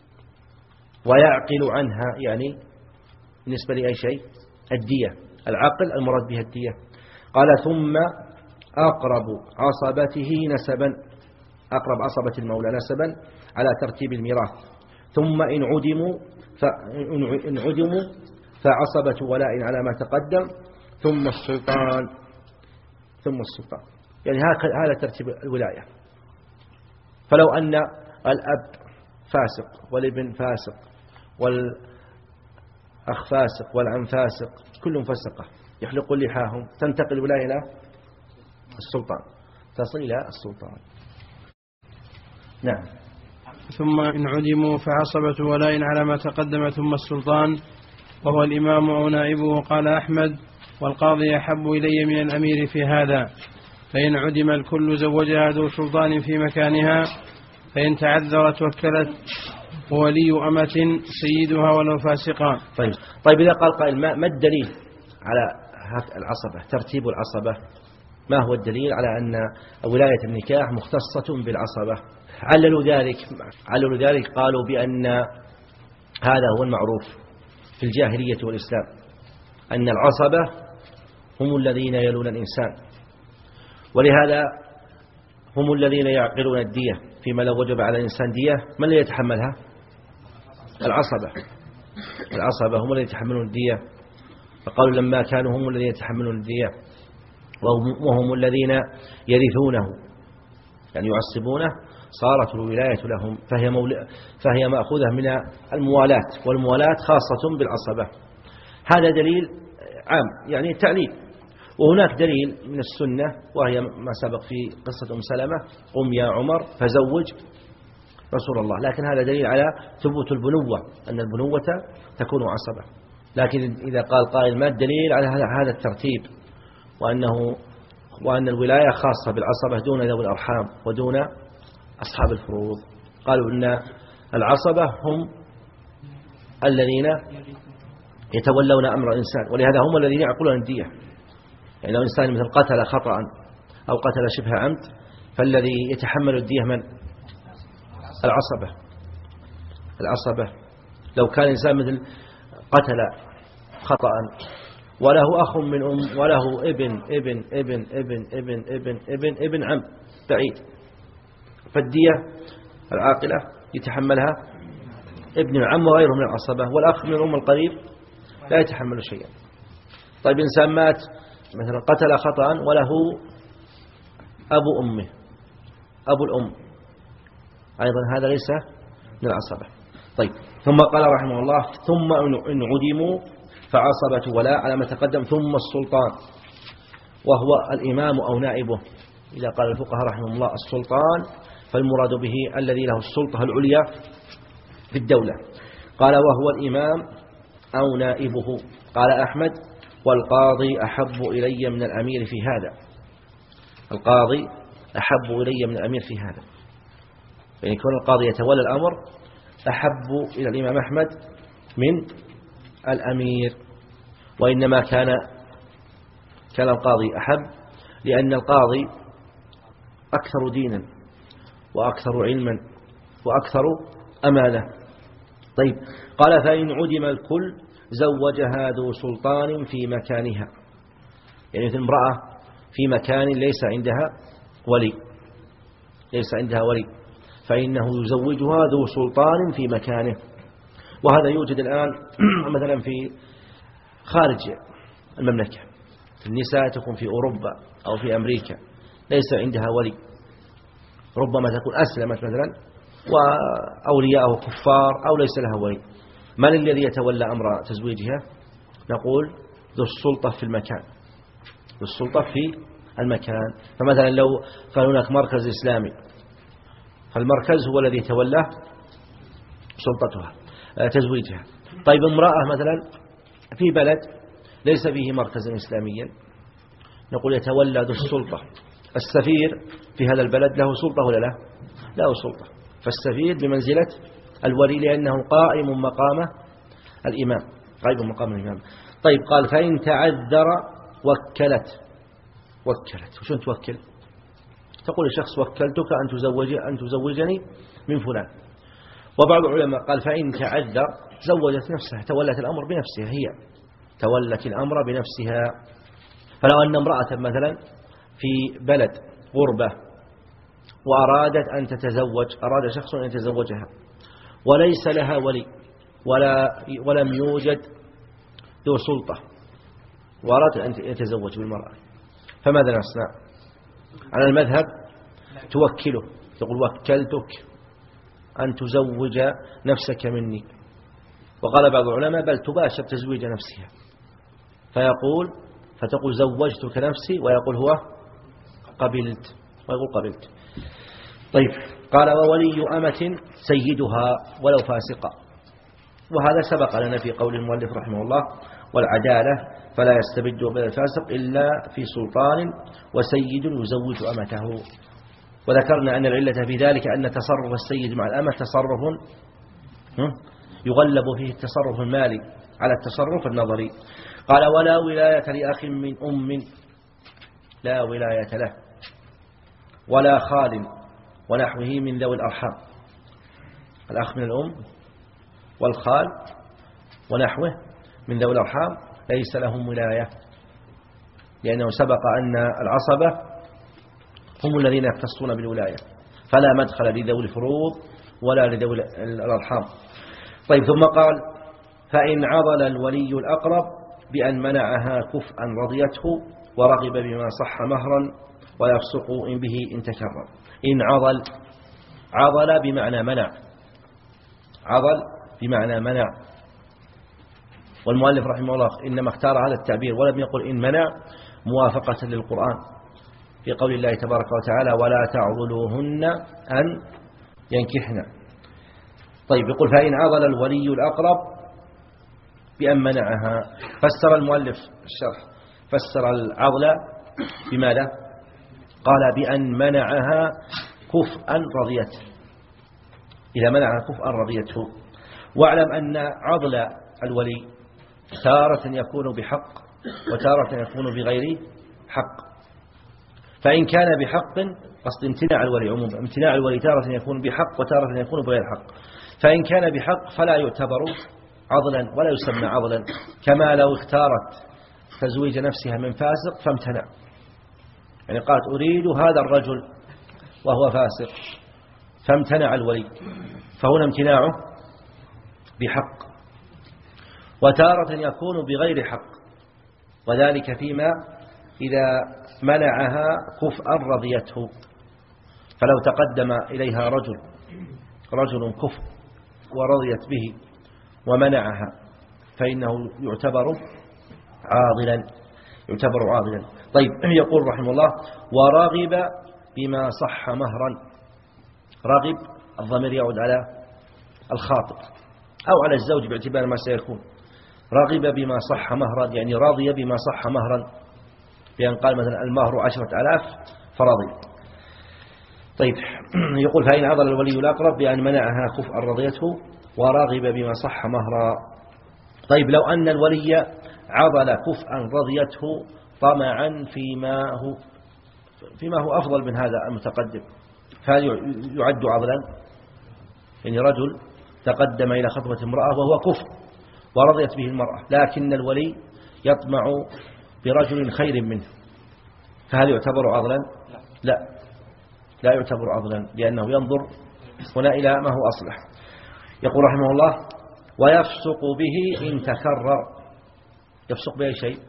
ويعقل عنها، يعني بالنسبة لأي شيء الدية، العقل المراد بها الدية. قال ثم أقرب عصبته نسبا، أقرب عصبة المولى نسبا على ترتيب الميراث، ثم إن عدموا فإن عدموا فعصبة ولاء على ما تقدم، ثم السلطان ثم السلطان يعني هذا ترتيب الولاية. فلو أن الأب فاسق والابن فاسق والأخ فاسق والعم فاسق كلهم فسقة يحلقوا لحاهم، تنتقل الولاية إلى السلطان، تصل إلى السلطان. نعم. ثم إن عدموا فعصبة ولاء على ما تقدم، ثم السلطان وهو الإمام أو نائبه. قال أحمد والقاضي أحب إلي من الأمير في هذا، فإن عدم الكل زوجها ذو سلطان في مكانها، فإن تعذرت وكلت ولي أمة سيدها ولو فاسقا. طيب طيب إذا قال قائل ما الدليل على العصبة، ترتيب العصبة، ما هو الدليل على أن ولاية النكاح مختصة بالعصبة؟ عللوا ذلك عللوا ذلك قالوا بأن هذا هو المعروف في الجاهلية والإسلام، أن العصبة هم الذين يلون الإنسان، ولهذا هم الذين يعقلون الدية، فيما لو وجب على الإنسان دية من الذي يتحملها؟ العصبة. العصبة هم الذين يتحملون الدية، فقالوا لما كانوا هم الذين يتحملون الدية وهم الذين يرثونه يعني يعصبونه، صارت الولاية لهم، فهي, مول... فهي مأخوذة من الموالاة، والموالاة خاصة بالعصبة. هذا دليل عام يعني تعليل. وهناك دليل من السنة وهي ما سبق في قصة أم سلمة قم يا عمر فزوج رسول الله، لكن هذا دليل على ثبوت البنوة، أن البنوة تكون عصبة. لكن إذا قال قائل ما الدليل على هذا الترتيب، وأنه وأن الولاية خاصة بالعصبة دون ذوي الأرحام ودون أصحاب الفروض، قالوا إن العصبة هم الذين يتولون أمر الإنسان، ولهذا هم الذين يعقلون الدية. يعني لو إنسان مثل قتل خطأ أو قتل شبه عمد، فالذي يتحمل الدية من؟ العصبة. العصبة. لو كان إنسان مثل قتل خطأ وله أخ من أم وله ابن ابن ابن ابن ابن ابن ابن ابن عم بعيد، فالدية العاقلة يتحملها ابن العم وغيره من العصبة، والأخ من الأم القريب لا يتحمل شيئا. طيب إنسان مات مثلا قتل خطأ وله أبو أمه أبو الأم، أيضا هذا ليس من العصبة. طيب ثم قال رحمه الله ثم إن عدموا فعصبة ولاء على ما تقدم، ثم السلطان وهو الإمام أو نائبه. إذا قال الفقهاء رحمه الله السلطان فالمراد به الذي له السلطة العليا في الدولة. قال وهو الإمام أو نائبه. قال أحمد والقاضي أحب إلي من الأمير في هذا، القاضي أحب إلي من الأمير في هذا، يعني يكون القاضي يتولى الأمر أحب إلى الإمام أحمد من الأمير. وإنما كان كان القاضي أحب لأن القاضي أكثر دينا وأكثر علما وأكثر أمانة. طيب قال فإن عدم الكل زوجها ذو سلطان في مكانها، يعني مثل امرأة في مكان ليس عندها ولي ليس عندها ولي فإنه يزوجها ذو سلطان في مكانه. وهذا يوجد الآن مثلا في خارج المملكة، النساء تكون في أوروبا أو في أمريكا ليس عندها ولي، ربما تكون أسلمت مثلا وأولياءه كفار أو ليس لها ولي، من الذي يتولى أمر تزويجها؟ نقول ذو السلطة في المكان، ذو السلطة في المكان. فمثلا لو كان هناك مركز إسلامي فالمركز هو الذي يتولى سلطتها تزويجها. طيب امرأة مثلا في بلد ليس فيه مركزا إسلاميا، نقول يتولى ذو السلطة. السفير في هذا البلد له سلطة ولا لا؟ له سلطة. فالسفير بمنزلة الولي لأنه قائم مقام الإمام، قائم مقام الإمام. طيب قال فإن تعذر وكلت. وكلت وشون توكل؟ تقول لشخص وكلتك أن تزوج أن تزوجني من فلان. وبعض العلماء قال فإن تعذر زوجت نفسها، تولت الأمر بنفسها، هي تولت الأمر بنفسها. فلو أن امرأة مثلا في بلد غربة وأرادت أن تتزوج، أراد شخص أن يتزوجها وليس لها ولي ولا ولم يوجد ذو سلطة وأراد أن يتزوج بالمرأة، فماذا نصنع؟ على المذهب توكله، تقول وكلتك أن تزوج نفسك مني. وقال بعض العلماء بل تباشر تزويج نفسها، فيقول فتقول زوجتك نفسي ويقول هو قبلت، ويقول قبلت. طيب قال وولي أمة سيدها ولو فاسقة. وهذا سبق لنا في قول المؤلف رحمه الله والعدالة فلا يستبد بالفاسق إلا في سلطان وسيد يزوج أمته. وذكرنا أن العلة في ذلك أن تصرف السيد مع الأمة تصرف يغلب فيه التصرف المالي على التصرف النظري. قال ولا ولاية لأخ من أم، لا ولاية له، ولا خال ونحوه من ذوي الأرحام. الأخ من الأم والخال ونحوه من ذوي الأرحام ليس لهم ولاية، لأنه سبق أن العصبة هم الذين يختصون بالولاية، فلا مدخل لذوي الفروض ولا لذوي الأرحام. طيب ثم قال فإن عضل الولي الأقرب بأن منعها كفءا رضيته ورغب بما صح مهرا ويفسق إن به إن تكرر. إن عضل، عضل بمعنى منع، عضل بمعنى منع. والمؤلف رحمه الله إنما اختار هذا التعبير ولم يقل إن منع موافقة للقرآن في قول الله تبارك وتعالى ولا تعضلوهن أن ينكحن. طيب يقول فإن عضل الولي الأقرب بأن منعها. فسر المؤلف الشرح فسر العضل بماذا؟ قال بأن منعها كفءا رضيته، إذا منعها كفءا رضيته. واعلم أن عضل الولي تارة يكون بحق وتارة يكون بغير حق. فإن كان بحق قصد امتناع الولي عموما، امتناع الولي تارة يكون بحق وتارة يكون بغير حق. فإن كان بحق فلا يعتبر عضلا ولا يسمى عضلا، كما لو اختارت تزويج نفسها من فاسق فامتنع، يعني قالت أريد هذا الرجل وهو فاسق فامتنع الولي، فهنا امتناعه بحق. وتارة يكون بغير حق، وذلك فيما إذا منعها كفءا رضيته. فلو تقدم إليها رجل رجل كفء ورضيت به ومنعها فإنه يعتبر عاضلا، يعتبر عاضلا. طيب يقول رحمه الله ورغب بما صح مهرا. رغب الضمير يعود على الخاطب أو على الزوج باعتبار ما سيكون. رغب بما صح مهرا يعني راضي بما صح مهرا، بأن قال مثلا المهر عشرة آلاف فرضي. طيب يقول فإن عضل الولي الأقرب بأن منعها كفءا رضيته ورغب بما صح مهرا. طيب لو أن الولي عضل كفءا رضيته طمعا فيما هو فيما هو أفضل من هذا المتقدم، فهل يعد عضلا؟ يعني رجل تقدم إلى خطبة امرأة وهو كفء ورضيت به المرأة، لكن الولي يطمع برجل خير منه، فهل يعتبر عضلا؟ لا، لا يعتبر عضلا، لأنه ينظر هنا إلى ما هو أصلح. يقول رحمه الله: ويفسق به إن تكرر. يفسق به شيء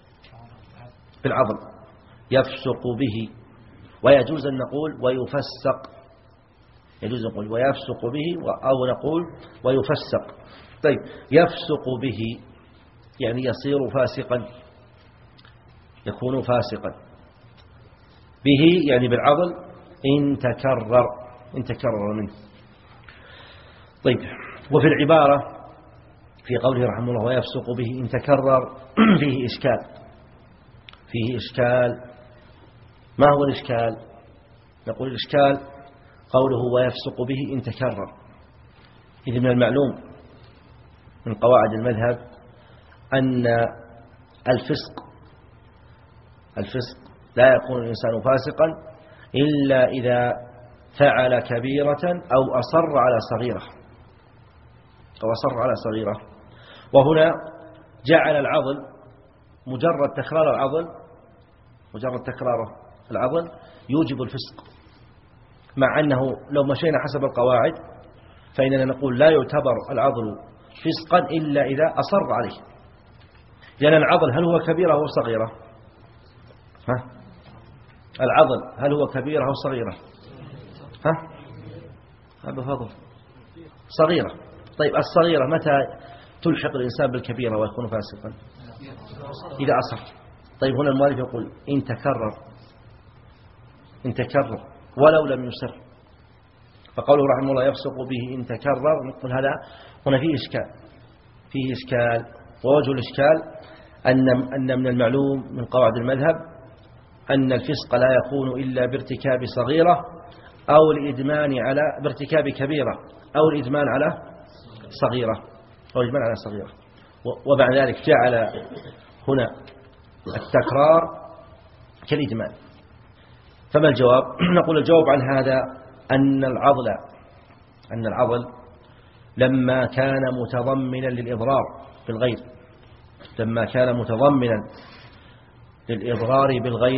بالعضل، يفسق به. ويجوز أن نقول ويفسق، يجوز أن نقول ويفسق به أو نقول ويفسق. طيب، يفسق به يعني يصير فاسقا، يكون فاسقا. به يعني بالعضل إن تكرر، إن تكرر منه. طيب، وفي العبارة في قوله رحمه الله ويفسق به إن تكرر فيه إشكال، فيه إشكال. ما هو الإشكال؟ نقول الإشكال قوله ويفسق به إن تكرر، إذ من المعلوم من قواعد المذهب أن الفسق الفسق لا يكون الإنسان فاسقا إلا إذا فعل كبيرة أو أصر على صغيرة أو أصر على صغيرة. وهنا جعل العضل، مجرد تكرار العضل مجرد تكرار العضل يوجب الفسق، مع أنه لو مشينا حسب القواعد فإننا نقول لا يعتبر العضل فسقا إلا إذا أصر عليه، لأن العضل هل هو كبيرة أو صغيرة؟ ها؟ العضل هل هو كبيرة أو صغيرة؟ ها؟ أبو فضل صغيرة. طيب، الصغيرة متى تلحق الإنسان بالكبيرة ويكون فاسقا؟ إذا أصر. طيب، هنا المؤلف يقول إن تكرر، إن تكرر ولو لم يصر. فقوله رحمه الله يفسق به إن تكرر، نقول هذا هنا فيه إشكال، فيه إشكال. ووجه الإشكال أن أن من المعلوم من قواعد المذهب أن الفسق لا يكون إلا بارتكاب صغيرة أو الإدمان على بارتكاب كبيرة أو الإدمان على صغيرة أو الإدمان على صغيرة. وبعد ذلك جعل هنا التكرار كالإدمان. فما الجواب؟ نقول الجواب عن هذا أن العضل أن العضل لما كان متضمنا للإضرار بالغير لما كان متضمنا للإضرار بالغير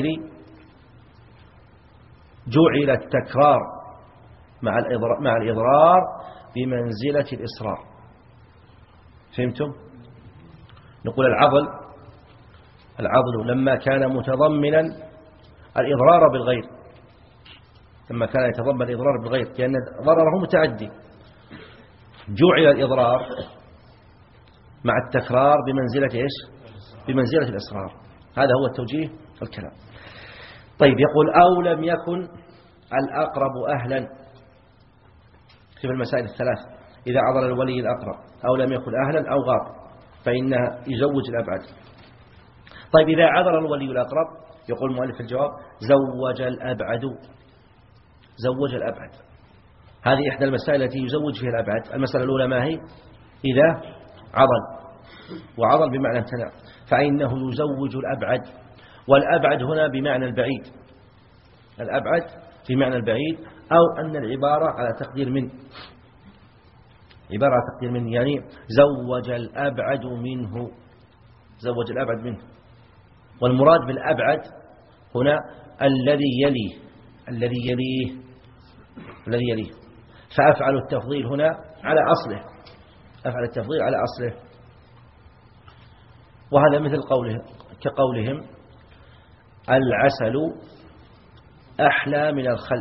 جعل التكرار مع الإضرار, مع الإضرار بمنزلة الإصرار. فهمتم؟ نقول العضل العضل لما كان متضمنا الإضرار بالغير لما كان يتضمن الإضرار بالغير لأن ضرره متعدي، جعل الإضرار مع التكرار بمنزلة إيش؟ بمنزلة الإصرار. هذا هو التوجيه الكلام. طيب، يقول أو لم يكن الأقرب أهلا في المسائل الثلاث، إذا عضل الولي الأقرب أو لم يكن أهلا أو غاب فإنها يزوج الأبعد. طيب، إذا عضل الولي الأقرب يقول المؤلف الجواب زوج الأبعد زوج الأبعد. هذه إحدى المسائل التي يزوج فيها الأبعد. المسألة الأولى ما هي؟ إذا عضل، وعضل بمعنى امتنع، فإنه يزوج الأبعد. والأبعد هنا بمعنى البعيد، الأبعد بمعنى البعيد، أو أن العبارة على تقدير من عبارة على تقدير من يعني زوج الأبعد منه زوج الأبعد منه. والمراد بالأبعد هنا الذي يليه الذي يليه الذي يليه فأفعل التفضيل هنا على أصله أفعل التفضيل على أصله. وهذا مثل قوله كقولهم العسل أحلى من الخل.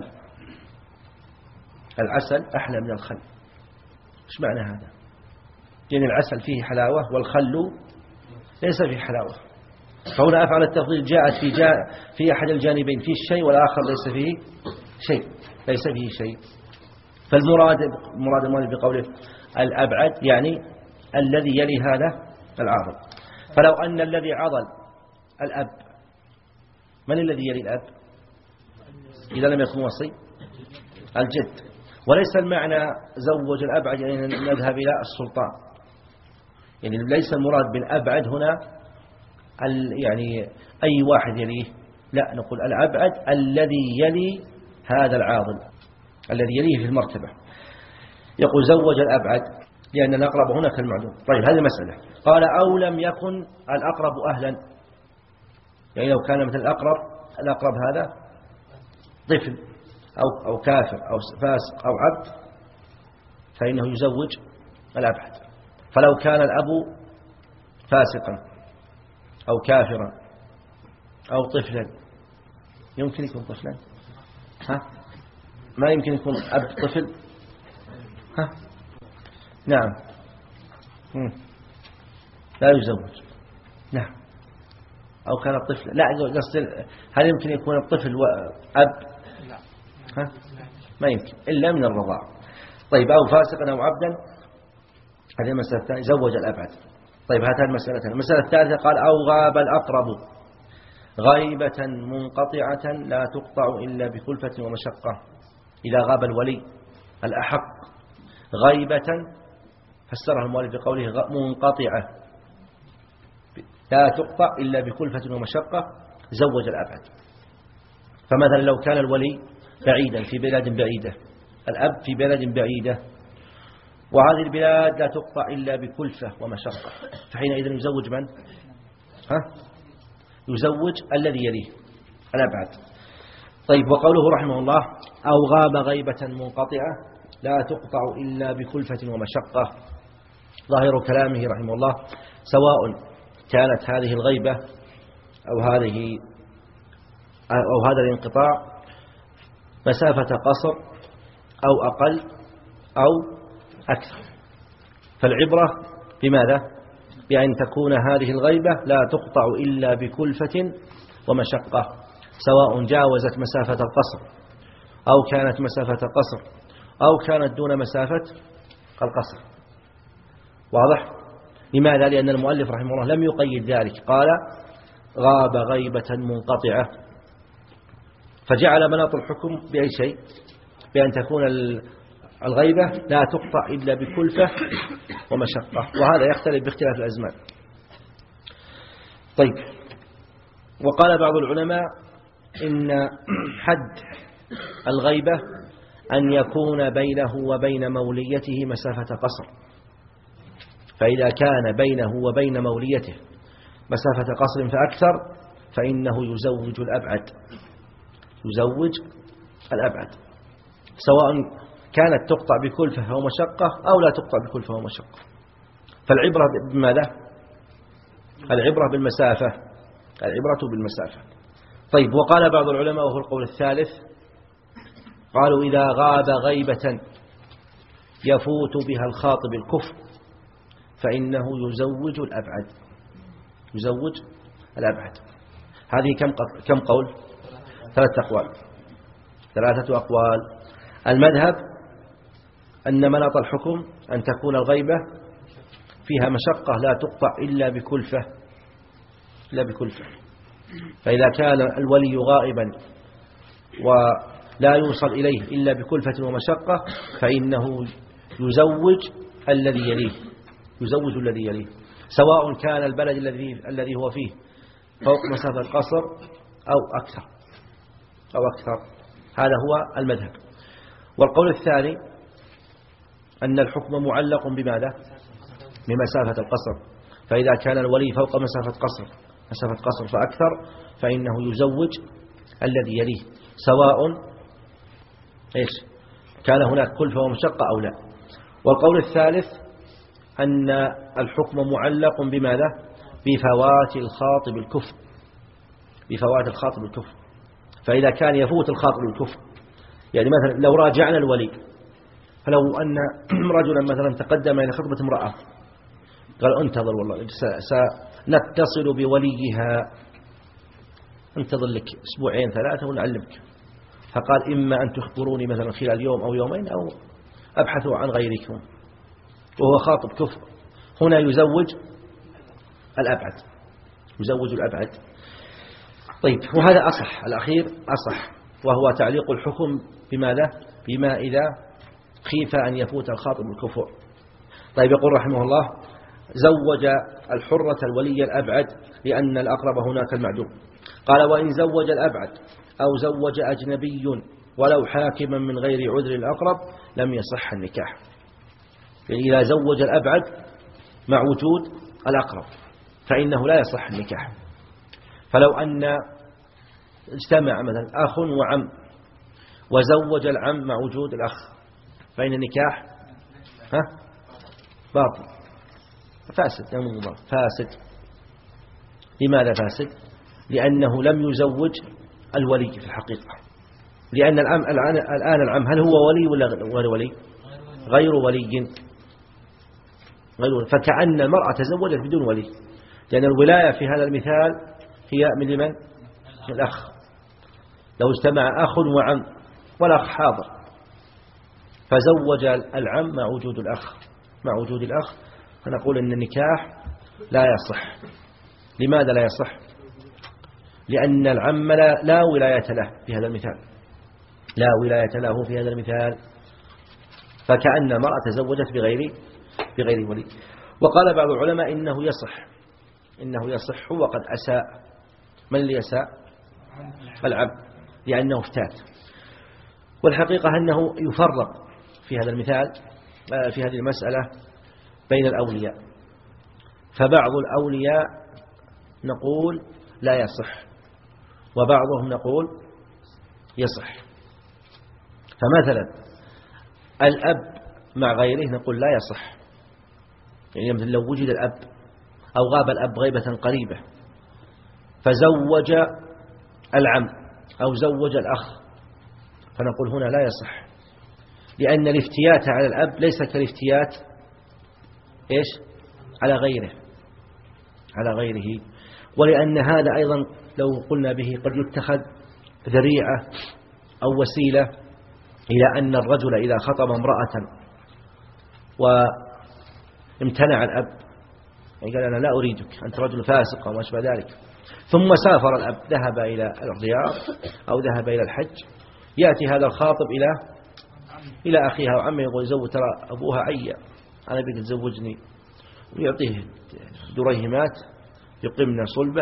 العسل أحلى من الخل. إيش معنى هذا؟ يعني العسل فيه حلاوة والخل ليس فيه حلاوة. فهنا أفعل التفضيل جاءت في جاء في أحد الجانبين فيه الشيء والآخر ليس فيه شيء ليس فيه شيء. فالمراد مراد المؤلف بقوله الأبعد يعني الذي يلي هذا العاضل. فلو أن الذي عضل الأب، من الذي يلي الأب إذا لم يكن وصي؟ الجد. وليس المعنى زوج الأبعد يعني نذهب إلى السلطان، يعني ليس المراد بالأبعد هنا يعني أي واحد يليه، لا، نقول الأبعد الذي يلي هذا العاضل الذي يليه في المرتبة. يقول زوج الأبعد لأن الأقرب هنا كالمعلوم. طيب، هذه المسألة. قال أو لم يكن الأقرب أهلا، يعني لو كان مثل الأقرب الأقرب هذا طفل أو أو كافر أو فاسق أو عبد فإنه يزوج الأبعد. فلو كان الأب فاسقا أو كافرا أو طفلا، يمكن يكون طفلا؟ ها؟ ما يمكن يكون أب طفل؟ ها؟ نعم. مم. لا يزوج. نعم. أو كان الطفل، لا قصد هل يمكن يكون الطفل وأب؟ ها؟ ما يمكن إلا من الرضاع. طيب، أو فاسقا أو عبدا، هذه المسألة الثانية، زوج الأبعد. طيب، هاتان المسألتين. المسألة الثالثة قال أو غاب الأقرب غيبة منقطعة لا تقطع إلا بكلفة ومشقة. إذا غاب الولي الأحق غيبة، فسرها المؤلف بقوله منقطعة لا تقطع إلا بكلفة ومشقة، زوج الأبعد. فمثلا لو كان الولي بعيدا في بلاد بعيدة، الأب في بلد بعيدة، وهذه البلاد لا تقطع إلا بكلفة ومشقة، فحينئذ يزوج من؟ ها؟ يزوج الذي يليه الأبعد. طيب، وقوله رحمه الله أو غاب غيبة منقطعة لا تقطع إلا بكلفة ومشقة، ظاهر كلامه رحمه الله سواء كانت هذه الغيبة أو هذه أو هذا الانقطاع مسافة قصر أو أقل أو أكثر، فالعبرة بماذا؟ بأن تكون هذه الغيبة لا تقطع إلا بكلفة ومشقة، سواء جاوزت مسافة القصر أو كانت مسافة قصر أو كانت دون مسافة القصر. واضح؟ لماذا؟ لأن المؤلف رحمه الله لم يقيد ذلك، قال غاب غيبة منقطعة، فجعل مناط الحكم بأي شيء؟ بأن تكون الغيبة لا تقطع إلا بكلفة ومشقة، وهذا يختلف باختلاف الأزمان. طيب، وقال بعض العلماء إن حد الغيبة أن يكون بينه وبين موليته مسافة قصر، فإذا كان بينه وبين موليته مسافة قصر فأكثر فإنه يزوج الأبعد، يزوج الأبعد، سواء كانت تقطع بكلفة ومشقة أو لا تقطع بكلفة ومشقة. فالعبرة بماذا؟ العبرة بالمسافة، العبرة بالمسافة. طيب، وقال بعض العلماء وهو القول الثالث، قالوا إذا غاب غيبة يفوت بها الخاطب الكفر فإنه يزوج الأبعد، يزوج الأبعد. هذه كم كم قول؟ ثلاثة أقوال، ثلاثة أقوال. المذهب أن مناط الحكم أن تكون الغيبة فيها مشقة لا تقطع إلا بكلفة، إلا بكلفة، فإذا كان الولي غائبا ولا يوصل إليه إلا بكلفة ومشقة فإنه يزوج الذي يليه، يزوج الذي يليه، سواء كان البلد الذي الذي هو فيه فوق مسافة القصر أو أكثر أو أكثر. هذا هو المذهب. والقول الثاني أن الحكم معلق بماذا؟ بمسافة القصر، فإذا كان الولي فوق مسافة قصر مسافة قصر فأكثر فإنه يزوج الذي يليه، سواء إيش كان هناك كلفة ومشقة أو لا. والقول الثالث أن الحكم معلق بماذا؟ بفوات الخاطب الكفر، بفوات الخاطب الكفر، فإذا كان يفوت الخاطب الكفر، يعني مثلا لو راجعنا الولي، فلو أن رجلا مثلا تقدم إلى خطبة امرأة قال انتظر والله سنتصل بوليها، انتظر لك أسبوعين ثلاثة ونعلمك، فقال إما أن تخبروني مثلا خلال يوم أو يومين أو أبحثوا عن غيركم، وهو خاطب كفر، هنا يزوج الأبعد، يزوج الأبعد. طيب، وهذا أصح، الأخير أصح، وهو تعليق الحكم بماذا؟ بما إذا خيف أن يفوت الخاطب الكفر. طيب، يقول رحمه الله زوج الحرة الولي الأبعد لأن الأقرب هناك المعدوم. قال وإن زوج الأبعد أو زوج أجنبي ولو حاكما من غير عذر الأقرب لم يصح النكاح، يعني إذا زوج الأبعد مع وجود الأقرب فإنه لا يصح النكاح. فلو أن اجتمع مثلا أخ وعم وزوج العم مع وجود الأخ فإن النكاح ها باطل فاسد فاسد. لماذا فاسد؟ لأنه لم يزوج الولي في الحقيقة، لأن الآن الآن العم هل هو ولي ولا غير ولي؟ غير ولي، غير ولي. فكأن المرأة تزوجت بدون ولي، لأن الولاية في هذا المثال هي من لمن؟ من الأخ. لو اجتمع أخ وعم والأخ حاضر فزوج العم مع وجود الأخ مع وجود الأخ فنقول أن النكاح لا يصح. لماذا لا يصح؟ لأن العم لا, لا ولاية له في هذا المثال، لا ولاية له في هذا المثال، فكأن امرأة تزوجت بغير بغير ولي. وقال بعض العلماء إنه يصح إنه يصح وقد أساء. من اللي يساء؟ العم، لأنه افتات. والحقيقة أنه يفرق في هذا المثال في هذه المسألة بين الأولياء، فبعض الأولياء نقول لا يصح وبعضهم نقول يصح. فمثلا الأب مع غيره نقول لا يصح، يعني مثل لو وجد الأب أو غاب الأب غيبة قريبة فزوج العم أو زوج الأخ فنقول هنا لا يصح، لأن الافتيات على الأب ليس كالافتيات إيش على غيره على غيره ولأن هذا أيضا لو قلنا به قد يتخذ ذريعة أو وسيلة إلى أن الرجل إذا خطب امرأة وامتنع الأب، يعني قال أنا لا أريدك أنت رجل فاسق أو ما شابه ذلك، ثم سافر الأب ذهب إلى الرياض أو ذهب إلى الحج، يأتي هذا الخاطب إلى إلى أخيها وعمه يقول يزوج ترى أبوها عيا أنا بك تزوجني، ويعطيه دريهمات يقمنا صلبه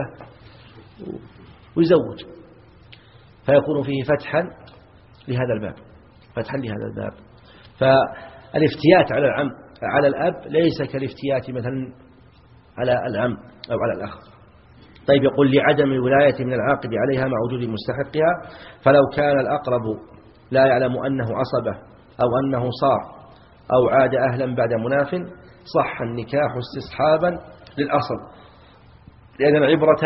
ويزوج، فيكون فيه فتحا لهذا الباب فتحا لهذا الباب. فالافتيات على العم على الأب ليس كالافتيات مثلا على العم أو على الأخ. طيب يقول لعدم الولاية من العاقد عليها مع وجود مستحقها، فلو كان الأقرب لا يعلم أنه عصبه أو أنه صار أو عاد أهلا بعد مناف صح النكاح استصحابا للأصل، لأن العبرة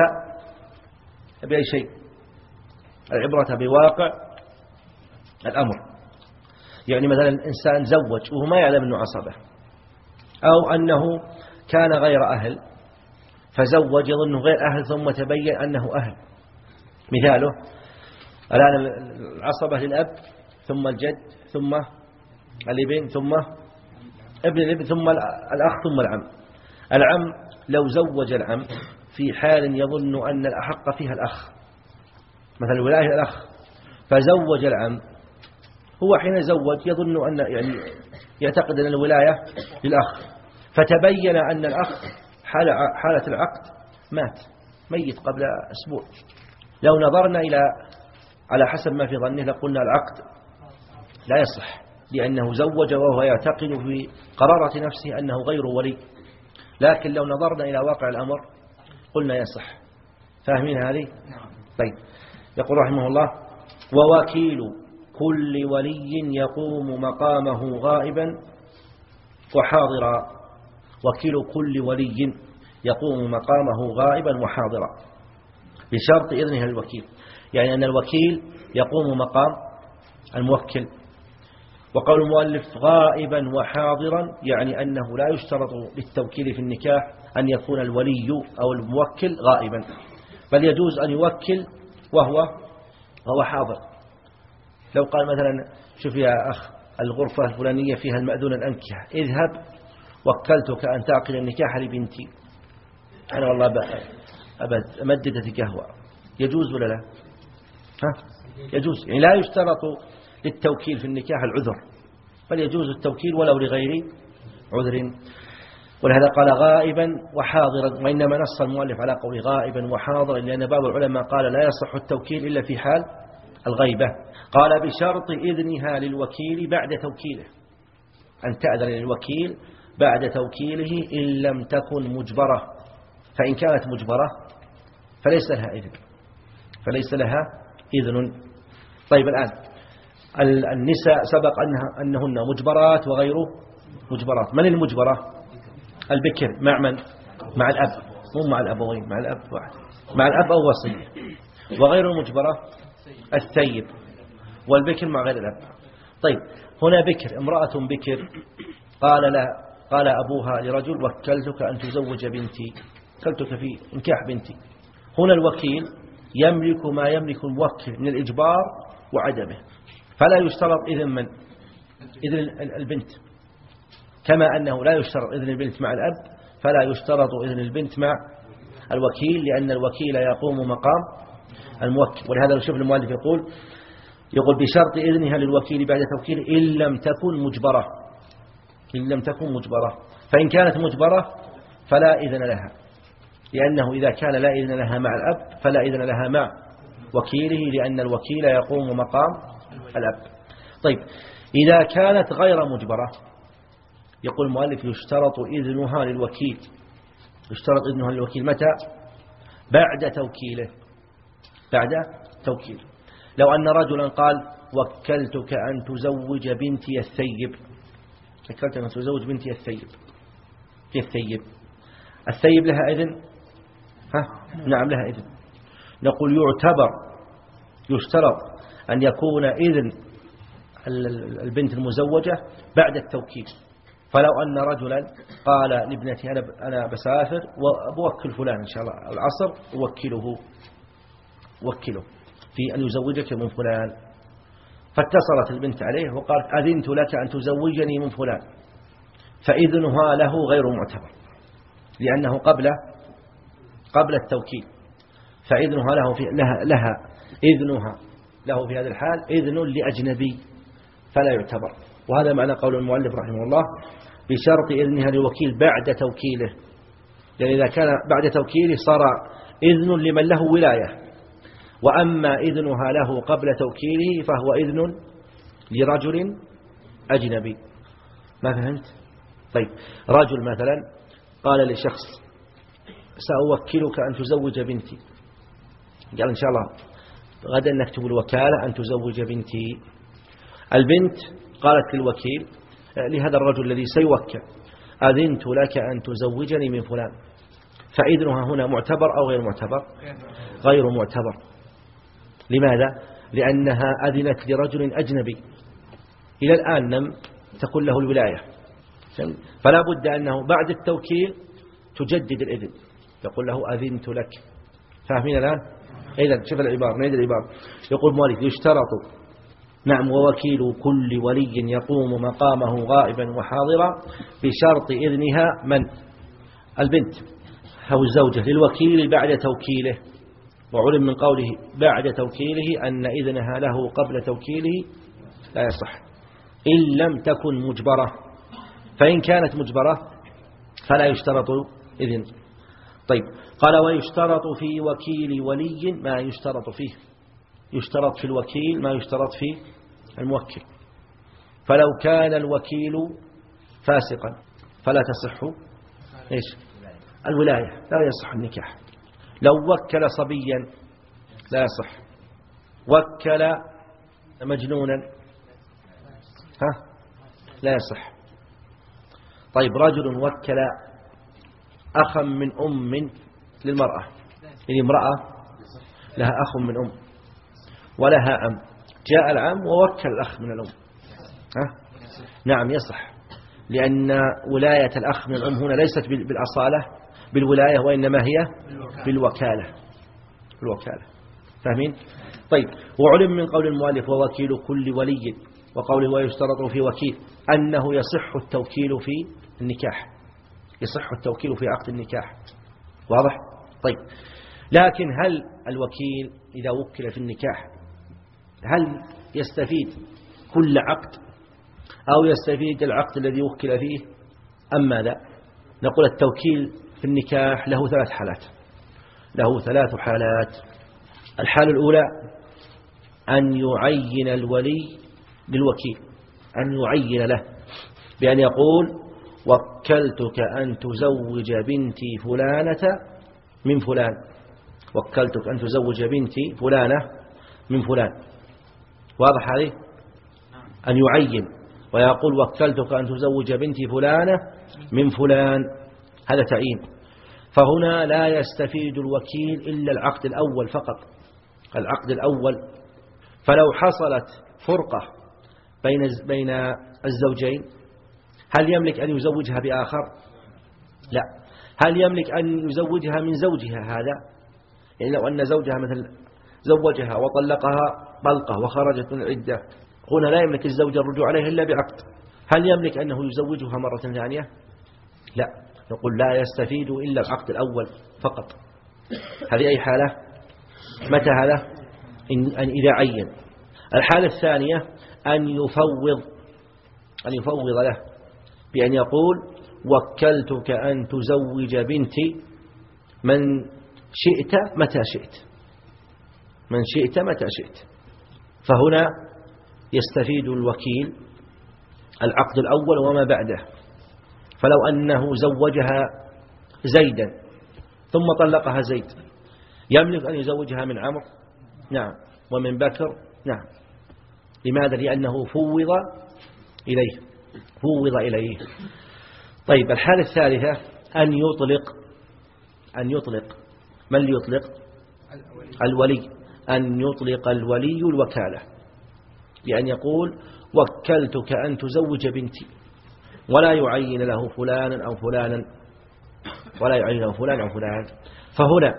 بأي شيء؟ العبرة بواقع الأمر. يعني مثلا الإنسان زوج وهو ما يعلم أنه عصبه، أو أنه كان غير أهل فزوج يظنه غير أهل ثم تبين أنه أهل. مثاله الآن العصبة للأب ثم الجد ثم الابن ثم ابن الابن ثم الأخ ثم العم. العم لو زوج العم في حال يظن أن الأحق فيها الأخ، مثلا ولاية الأخ، فزوج العم، هو حين زوج يظن أن يعني يعتقد أن الولاية للأخ، فتبين أن الأخ حال حالة العقد مات ميت قبل أسبوع. لو نظرنا إلى على حسب ما في ظنه لقلنا العقد لا يصح، لأنه زوج وهو يعتقد في قرارة نفسه أنه غير ولي. لكن لو نظرنا إلى واقع الأمر قلنا يصح. فاهمين هذه؟ طيب يقول رحمه الله ووكيل كل ولي يقوم مقامه غائبا وحاضرا. وكيل كل ولي يقوم مقامه غائبا وحاضرا بشرط إذنه الوكيل، يعني أن الوكيل يقوم مقام الموكل. وقول المؤلف غائبا وحاضرا يعني أنه لا يشترط للتوكيل في النكاح أن يكون الولي أو الموكل غائبا، بل يجوز أن يوكل وهو وهو حاضر. لو قال مثلا شوف يا أخ الغرفة الفلانية فيها المأذون الأنكحة، اذهب وكلتك أن تعقد النكاح لبنتي، أنا والله أبد أمددت قهوة، يجوز ولا لا؟ ها؟ يجوز، يعني لا يشترط للتوكيل في النكاح العذر، بل يجوز التوكيل ولو لغير عذر. ولهذا قال غائبا وحاضرا، وإنما نص المؤلف على قول غائبا وحاضرا لأن بعض العلماء قال لا يصح التوكيل إلا في حال الغيبة. قال بشرط إذنها للوكيل بعد توكيله، أن تأذن للوكيل بعد توكيله إن لم تكن مجبرة، فإن كانت مجبرة فليس لها إذن فليس لها إذن. طيب الآن النساء سبق أنها أنهن مجبرات وغير مجبرات. من المجبرة؟ البكر مع من؟ مع الأب، مو مع الأبوين، مع الأب واحد، مع الأب أو وصية. وغير المجبرة الثيب والبكر مع غير الأب. طيب هنا بكر، امرأة بكر قال لا قال أبوها لرجل وكلتك أن تزوج بنتي، وكلتك في انكاح بنتي. هنا الوكيل يملك ما يملك الموكل من الإجبار وعدمه، فلا يشترط إذن من؟ إذن البنت، كما أنه لا يشترط إذن البنت مع الأب فلا يشترط إذن البنت مع الوكيل، لأن الوكيل يقوم مقام الموكل. ولهذا شوف المؤلف يقول يقول بشرط إذنها للوكيل بعد توكيله إن لم تكن مجبرة، إن لم تكن مجبرة. فإن كانت مجبرة فلا إذن لها، لأنه إذا كان لا إذن لها مع الأب فلا إذن لها مع وكيله، لأن الوكيل يقوم مقام الأب. طيب إذا كانت غير مجبرة يقول المؤلف يشترط إذنها للوكيل. يشترط إذنها للوكيل متى؟ بعد توكيله، بعد توكيله. لو أن رجلا قال وكلتك أن تزوج بنتي الثيب، وكلتك أن تزوج بنتي الثيب، كيف الثيب؟ الثيب لها إذن؟ ها؟ نعم لها إذن. نقول يعتبر يشترط أن يكون إذن البنت المزوجة بعد التوكيل. فلو أن رجلا قال لابنتي أنا أنا بسافر وأوكل فلان إن شاء الله العصر، أوكله وكله في أن يزوجك من فلان، فاتصلت البنت عليه وقالت أذنت لك أن تزوجني من فلان، فإذنها له غير معتبر، لأنه قبل قبل التوكيل، فإذنها له في لها, لها إذنها له في هذا الحال إذن لأجنبي فلا يعتبر. وهذا معنى قول المؤلف رحمه الله بشرط إذنها للوكيل بعد توكيله، لأن إذا كان بعد توكيله صار إذن لمن له ولاية، وأما إذنها له قبل توكيله فهو إذن لرجل أجنبي. ما فهمت؟ طيب رجل مثلا قال لشخص سأوكلك أن تزوج بنتي، قال إن شاء الله غدا نكتب الوكالة أن تزوج بنتي. البنت قالت للوكيل لهذا الرجل الذي سيوكل أذنت لك أن تزوجني من فلان، فإذنها هنا معتبر أو غير معتبر؟ غير معتبر. لماذا؟ لأنها أذنت لرجل أجنبي إلى الآن لم تكن له الولاية، فلا بد أنه بعد التوكيل تجدد الإذن، يقول له أذنت لك. فاهمين الآن؟ إذن شوف العبارة، نعيد العبارة. يقول مالك يشترط نعم ووكيل كل ولي يقوم مقامه غائبا وحاضرا بشرط إذنها من؟ البنت أو الزوجة للوكيل بعد توكيله. وعلم من قوله بعد توكيله أن إذنها له قبل توكيله لا يصح إن لم تكن مجبرة، فإن كانت مجبرة فلا يشترط إذن. طيب قال ويشترط في وكيل ولي ما يشترط فيه، يشترط في الوكيل ما يشترط في الموكل. فلو كان الوكيل فاسقا فلا تصح إيش؟ الولاية، لا يصح النكاح. لو وكل صبيا لا يصح، وكل مجنونا ها لا يصح. طيب رجل وكل أخا من أم للمرأة، يعني امرأة لها أخ من أم ولها أم، جاء العم ووكل الأخ من الأم ها؟ نعم يصح، لأن ولاية الأخ من الأم هنا ليست بالأصالة بالولاية، وإنما هي بالوكالة بالوكالة. فاهمين؟ طيب وعلم من قول المؤلف ووكيل كل ولي وقوله ويشترط في وكيل أنه يصح التوكيل في النكاح، يصح التوكيل في عقد النكاح. واضح؟ طيب لكن هل الوكيل إذا وكل في النكاح هل يستفيد كل عقد أو يستفيد العقد الذي وكل فيه أم ماذا؟ نقول التوكيل في النكاح له ثلاث حالات، له ثلاث حالات. الحالة الأولى أن يعين الولي للوكيل، أن يعين له بأن يقول وكلتك أن تزوج بنتي فلانة من فلان، وكلتك أن تزوج بنتي فلانة من فلان. واضح هذه؟ أن يعين ويقول وكلتك أن تزوج بنتي فلانة من فلان، هذا تعيين. فهنا لا يستفيد الوكيل إلا العقد الأول فقط، العقد الأول. فلو حصلت فرقة بين بين الزوجين، هل يملك أن يزوجها بآخر؟ لا. هل يملك أن يزوجها من زوجها هذا؟ يعني لو أن زوجها مثل زوجها وطلقها طلقة وخرجت من العدة، هنا لا يملك الزوج الرجوع عليها إلا بعقد. هل يملك أنه يزوجها مرة ثانية؟ لا. نقول لا يستفيد إلا العقد الأول فقط. هذه أي حالة؟ متى هذا؟ إن إذا عين. الحالة الثانية أن يفوض أن يفوض له بأن يقول وكلتك أن تزوج بنتي من شئت متى شئت، من شئت متى شئت. فهنا يستفيد الوكيل العقد الأول وما بعده. فلو أنه زوجها زيدا ثم طلقها زيد، يملك أن يزوجها من عمرو؟ نعم. ومن بكر؟ نعم. لماذا؟ لأنه فوض إليه، فوض إليه. طيب الحالة الثالثة أن يطلق أن يطلق من اللي يطلق؟ الولي. أن يطلق الولي الوكالة بأن يقول وكلتك أن تزوج بنتي، ولا يعين له فلانا أو فلانا، ولا يعين له فلان أو فلان. فهنا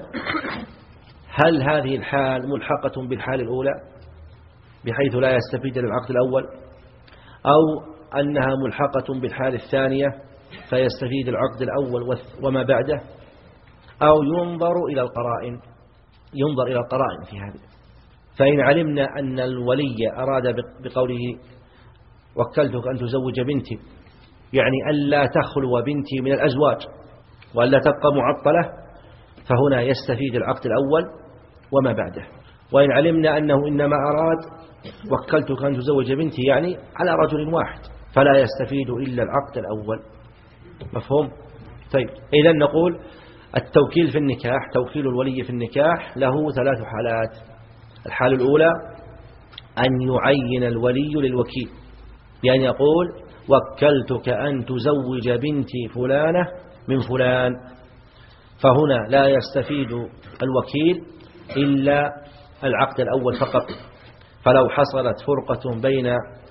هل هذه الحال ملحقة بالحال الأولى بحيث لا يستفيد العقد الأول، أو أنها ملحقة بالحال الثانية فيستفيد العقد الأول وما بعده، أو ينظر إلى القرائن ينظر إلى القرائن في هذه. فإن علمنا أن الولي أراد بقوله وكلتك أن تزوج بنتي يعني ألا تخلو بنتي من الأزواج وألا تبقى معطلة، فهنا يستفيد العقد الأول وما بعده. وإن علمنا أنه إنما أراد وكلتك أن تزوج بنتي يعني على رجل واحد، فلا يستفيد إلا العقد الأول. مفهوم؟ طيب إذن نقول التوكيل في النكاح، توكيل الولي في النكاح له ثلاث حالات. الحالة الأولى أن يعين الولي للوكيل يعني يقول وكلتك أن تزوج بنتي فلانة من فلان، فهنا لا يستفيد الوكيل إلا العقد الأول فقط. فلو حصلت فرقة بين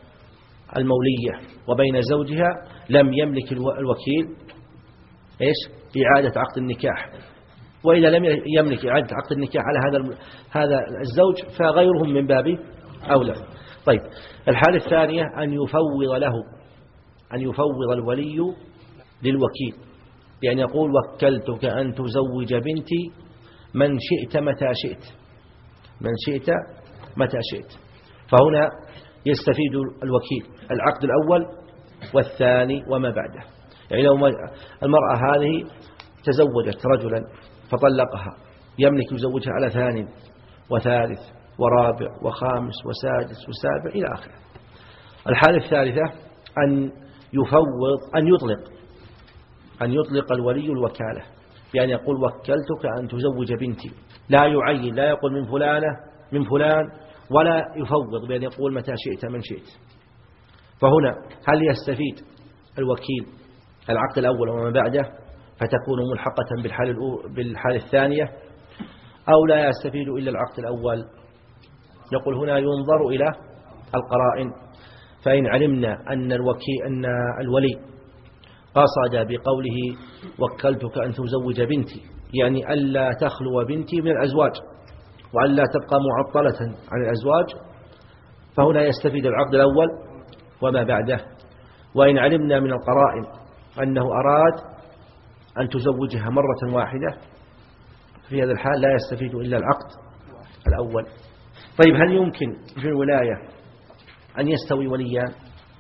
المولية وبين زوجها لم يملك الوكيل إيش؟ إعادة عقد النكاح. وإذا لم يملك إعادة عقد النكاح على هذا هذا الزوج فغيرهم من باب أولى. طيب الحالة الثانية أن يفوض له أن يفوض الولي للوكيل يعني يقول وكلتك أن تزوج بنتي من شئت متى شئت، من شئت متى شئت. فهنا يستفيد الوكيل العقد الأول والثاني وما بعده. يعني لو المرأة هذه تزوجت رجلا فطلقها، يملك يزوجها على ثاني وثالث ورابع وخامس وسادس وسابع إلى آخره. الحالة الثالثة أن يفوض أن يطلق أن يطلق الولي الوكالة يعني يقول وكلتك أن تزوج بنتي، لا يعين، لا يقول من فلانة من فلان، ولا يفوض بأن يقول متى شئت من شئت. فهنا هل يستفيد الوكيل العقد الأول وما بعده فتكون ملحقة بالحال بالحال الثانية، أو لا يستفيد إلا العقد الأول؟ يقول هنا ينظر إلى القرائن. فإن علمنا أن الوكيل أن الولي قصد بقوله وكلتك أن تزوج بنتي يعني ألا تخلو بنتي من الأزواج وألا تبقى معطلة عن الأزواج، فهنا يستفيد العقد الأول وما بعده. وإن علمنا من القرائن أنه أراد أن تزوجها مرة واحدة، في هذا الحال لا يستفيد إلا العقد الأول. طيب هل يمكن في الولاية أن يستوي وليان؟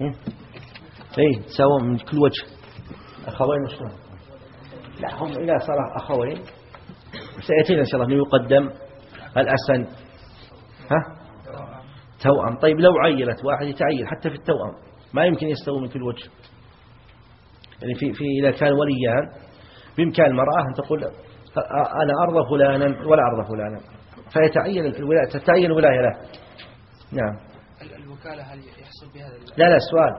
إيه سواء من كل وجه أخوين وشلون؟ لا هم إذا صار أخوين سيأتينا إن شاء الله أنه يقدم الأسن ها توأم. طيب لو عيلت واحد يتعين حتى في التوأم ما يمكن يستوي من كل وجه. يعني في في إذا كان وليان بإمكان المرأة أن تقول أنا أرضى فلانا ولا أرضى فلانا، فيتعين الولاية تتعين الولاية له. نعم. الوكالة هل يحصل بهذا؟ لا لا السؤال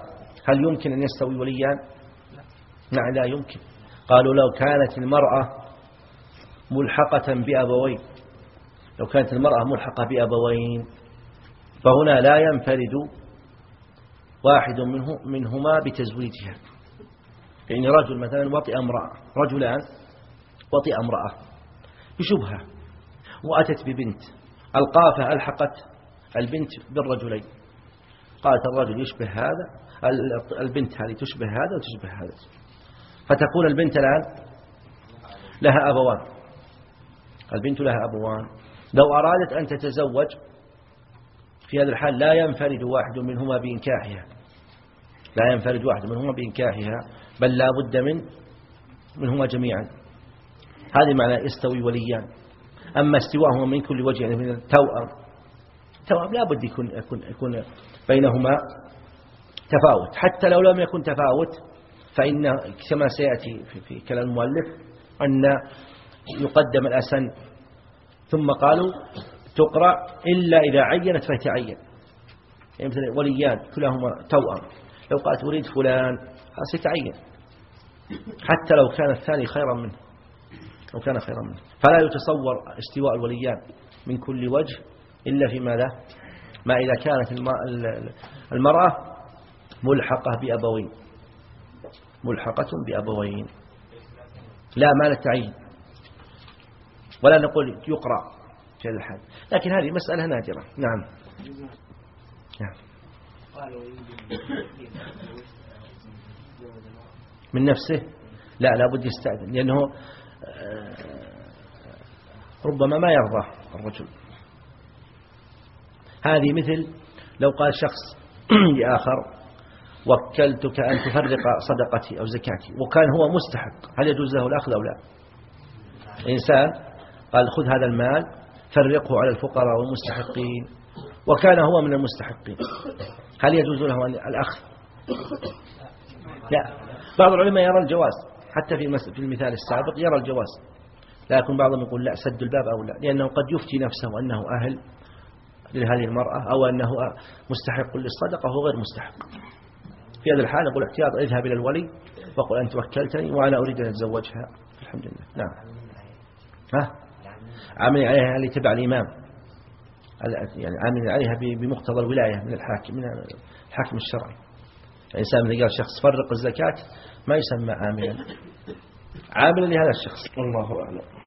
هل يمكن أن يستوي وليان؟ نعم لا يمكن. قالوا لو كانت المرأة ملحقة بأبوين لو كانت المرأة ملحقة بأبوين فهنا لا ينفرد واحد منه منهما بتزويجها. يعني رجل مثلا وطئ امرأة رجلان وطئ امرأة بشبهة وأتت ببنت القافة ألحقت البنت بالرجلين قالت الرجل يشبه هذا البنت هذه تشبه هذا وتشبه هذا فتكون البنت الآن لها أبوان البنت لها أبوان. لو أرادت أن تتزوج في هذا الحال لا ينفرد واحد منهما بإنكاحها لا ينفرد واحد منهما بإنكاحها بل لا بد من منهما جميعا. هذه معنى يستوي وليان. أما استواءهما من كل وجه يعني من التوأم التوأم لا بد يكون, يكون, يكون بينهما تفاوت. حتى لو لم يكن تفاوت فإن كما سيأتي في, في كلام المؤلف أن يقدم الأسن ثم قالوا تقرأ إلا إذا عينت فيتعين. يعني مثلا وليان كلاهما توأم لو قالت أريد فلان سيتعين حتى لو كان الثاني خيرا منه لو كان خيرا منه. فلا يتصور استواء الوليان من كل وجه إلا في ماذا ما إذا كانت المرأة ملحقة بأبوين ملحقة بأبوين لا مال التعيين ولا نقول يقرأ في هذا الحال. لكن هذه مسألة نادرة. نعم نعم من نفسه لا لا بد يستأذن لأنه ربما ما يرضى الرجل. هذه مثل لو قال شخص لآخر وكلتك أن تفرق صدقتي أو زكاتي وكان هو مستحق هل يجوز له الأخذ أو لا؟ إنسان قال خذ هذا المال فرقه على الفقراء والمستحقين وكان هو من المستحقين هل يجوز له الأخذ؟ لا. بعض العلماء يرى الجواز حتى في في المثال السابق يرى الجواز لكن بعضهم يقول لا سد الباب أو لا لأنه قد يفتي نفسه أنه أهل لهذه المرأة أو أنه مستحق للصدقة وهو غير مستحق. في هذا الحال نقول احتياط اذهب إلى الولي وقل أنت وكلتني وأنا أريد أن أتزوجها. الحمد لله. نعم ها عامل عليها اللي تبع الإمام يعني عامل عليها بمقتضى الولاية من الحاكم من الحاكم الشرعي. الإنسان إذا قال شخص فرق الزكاة ما يسمى عاملا عاملا لهذا الشخص. والله أعلم.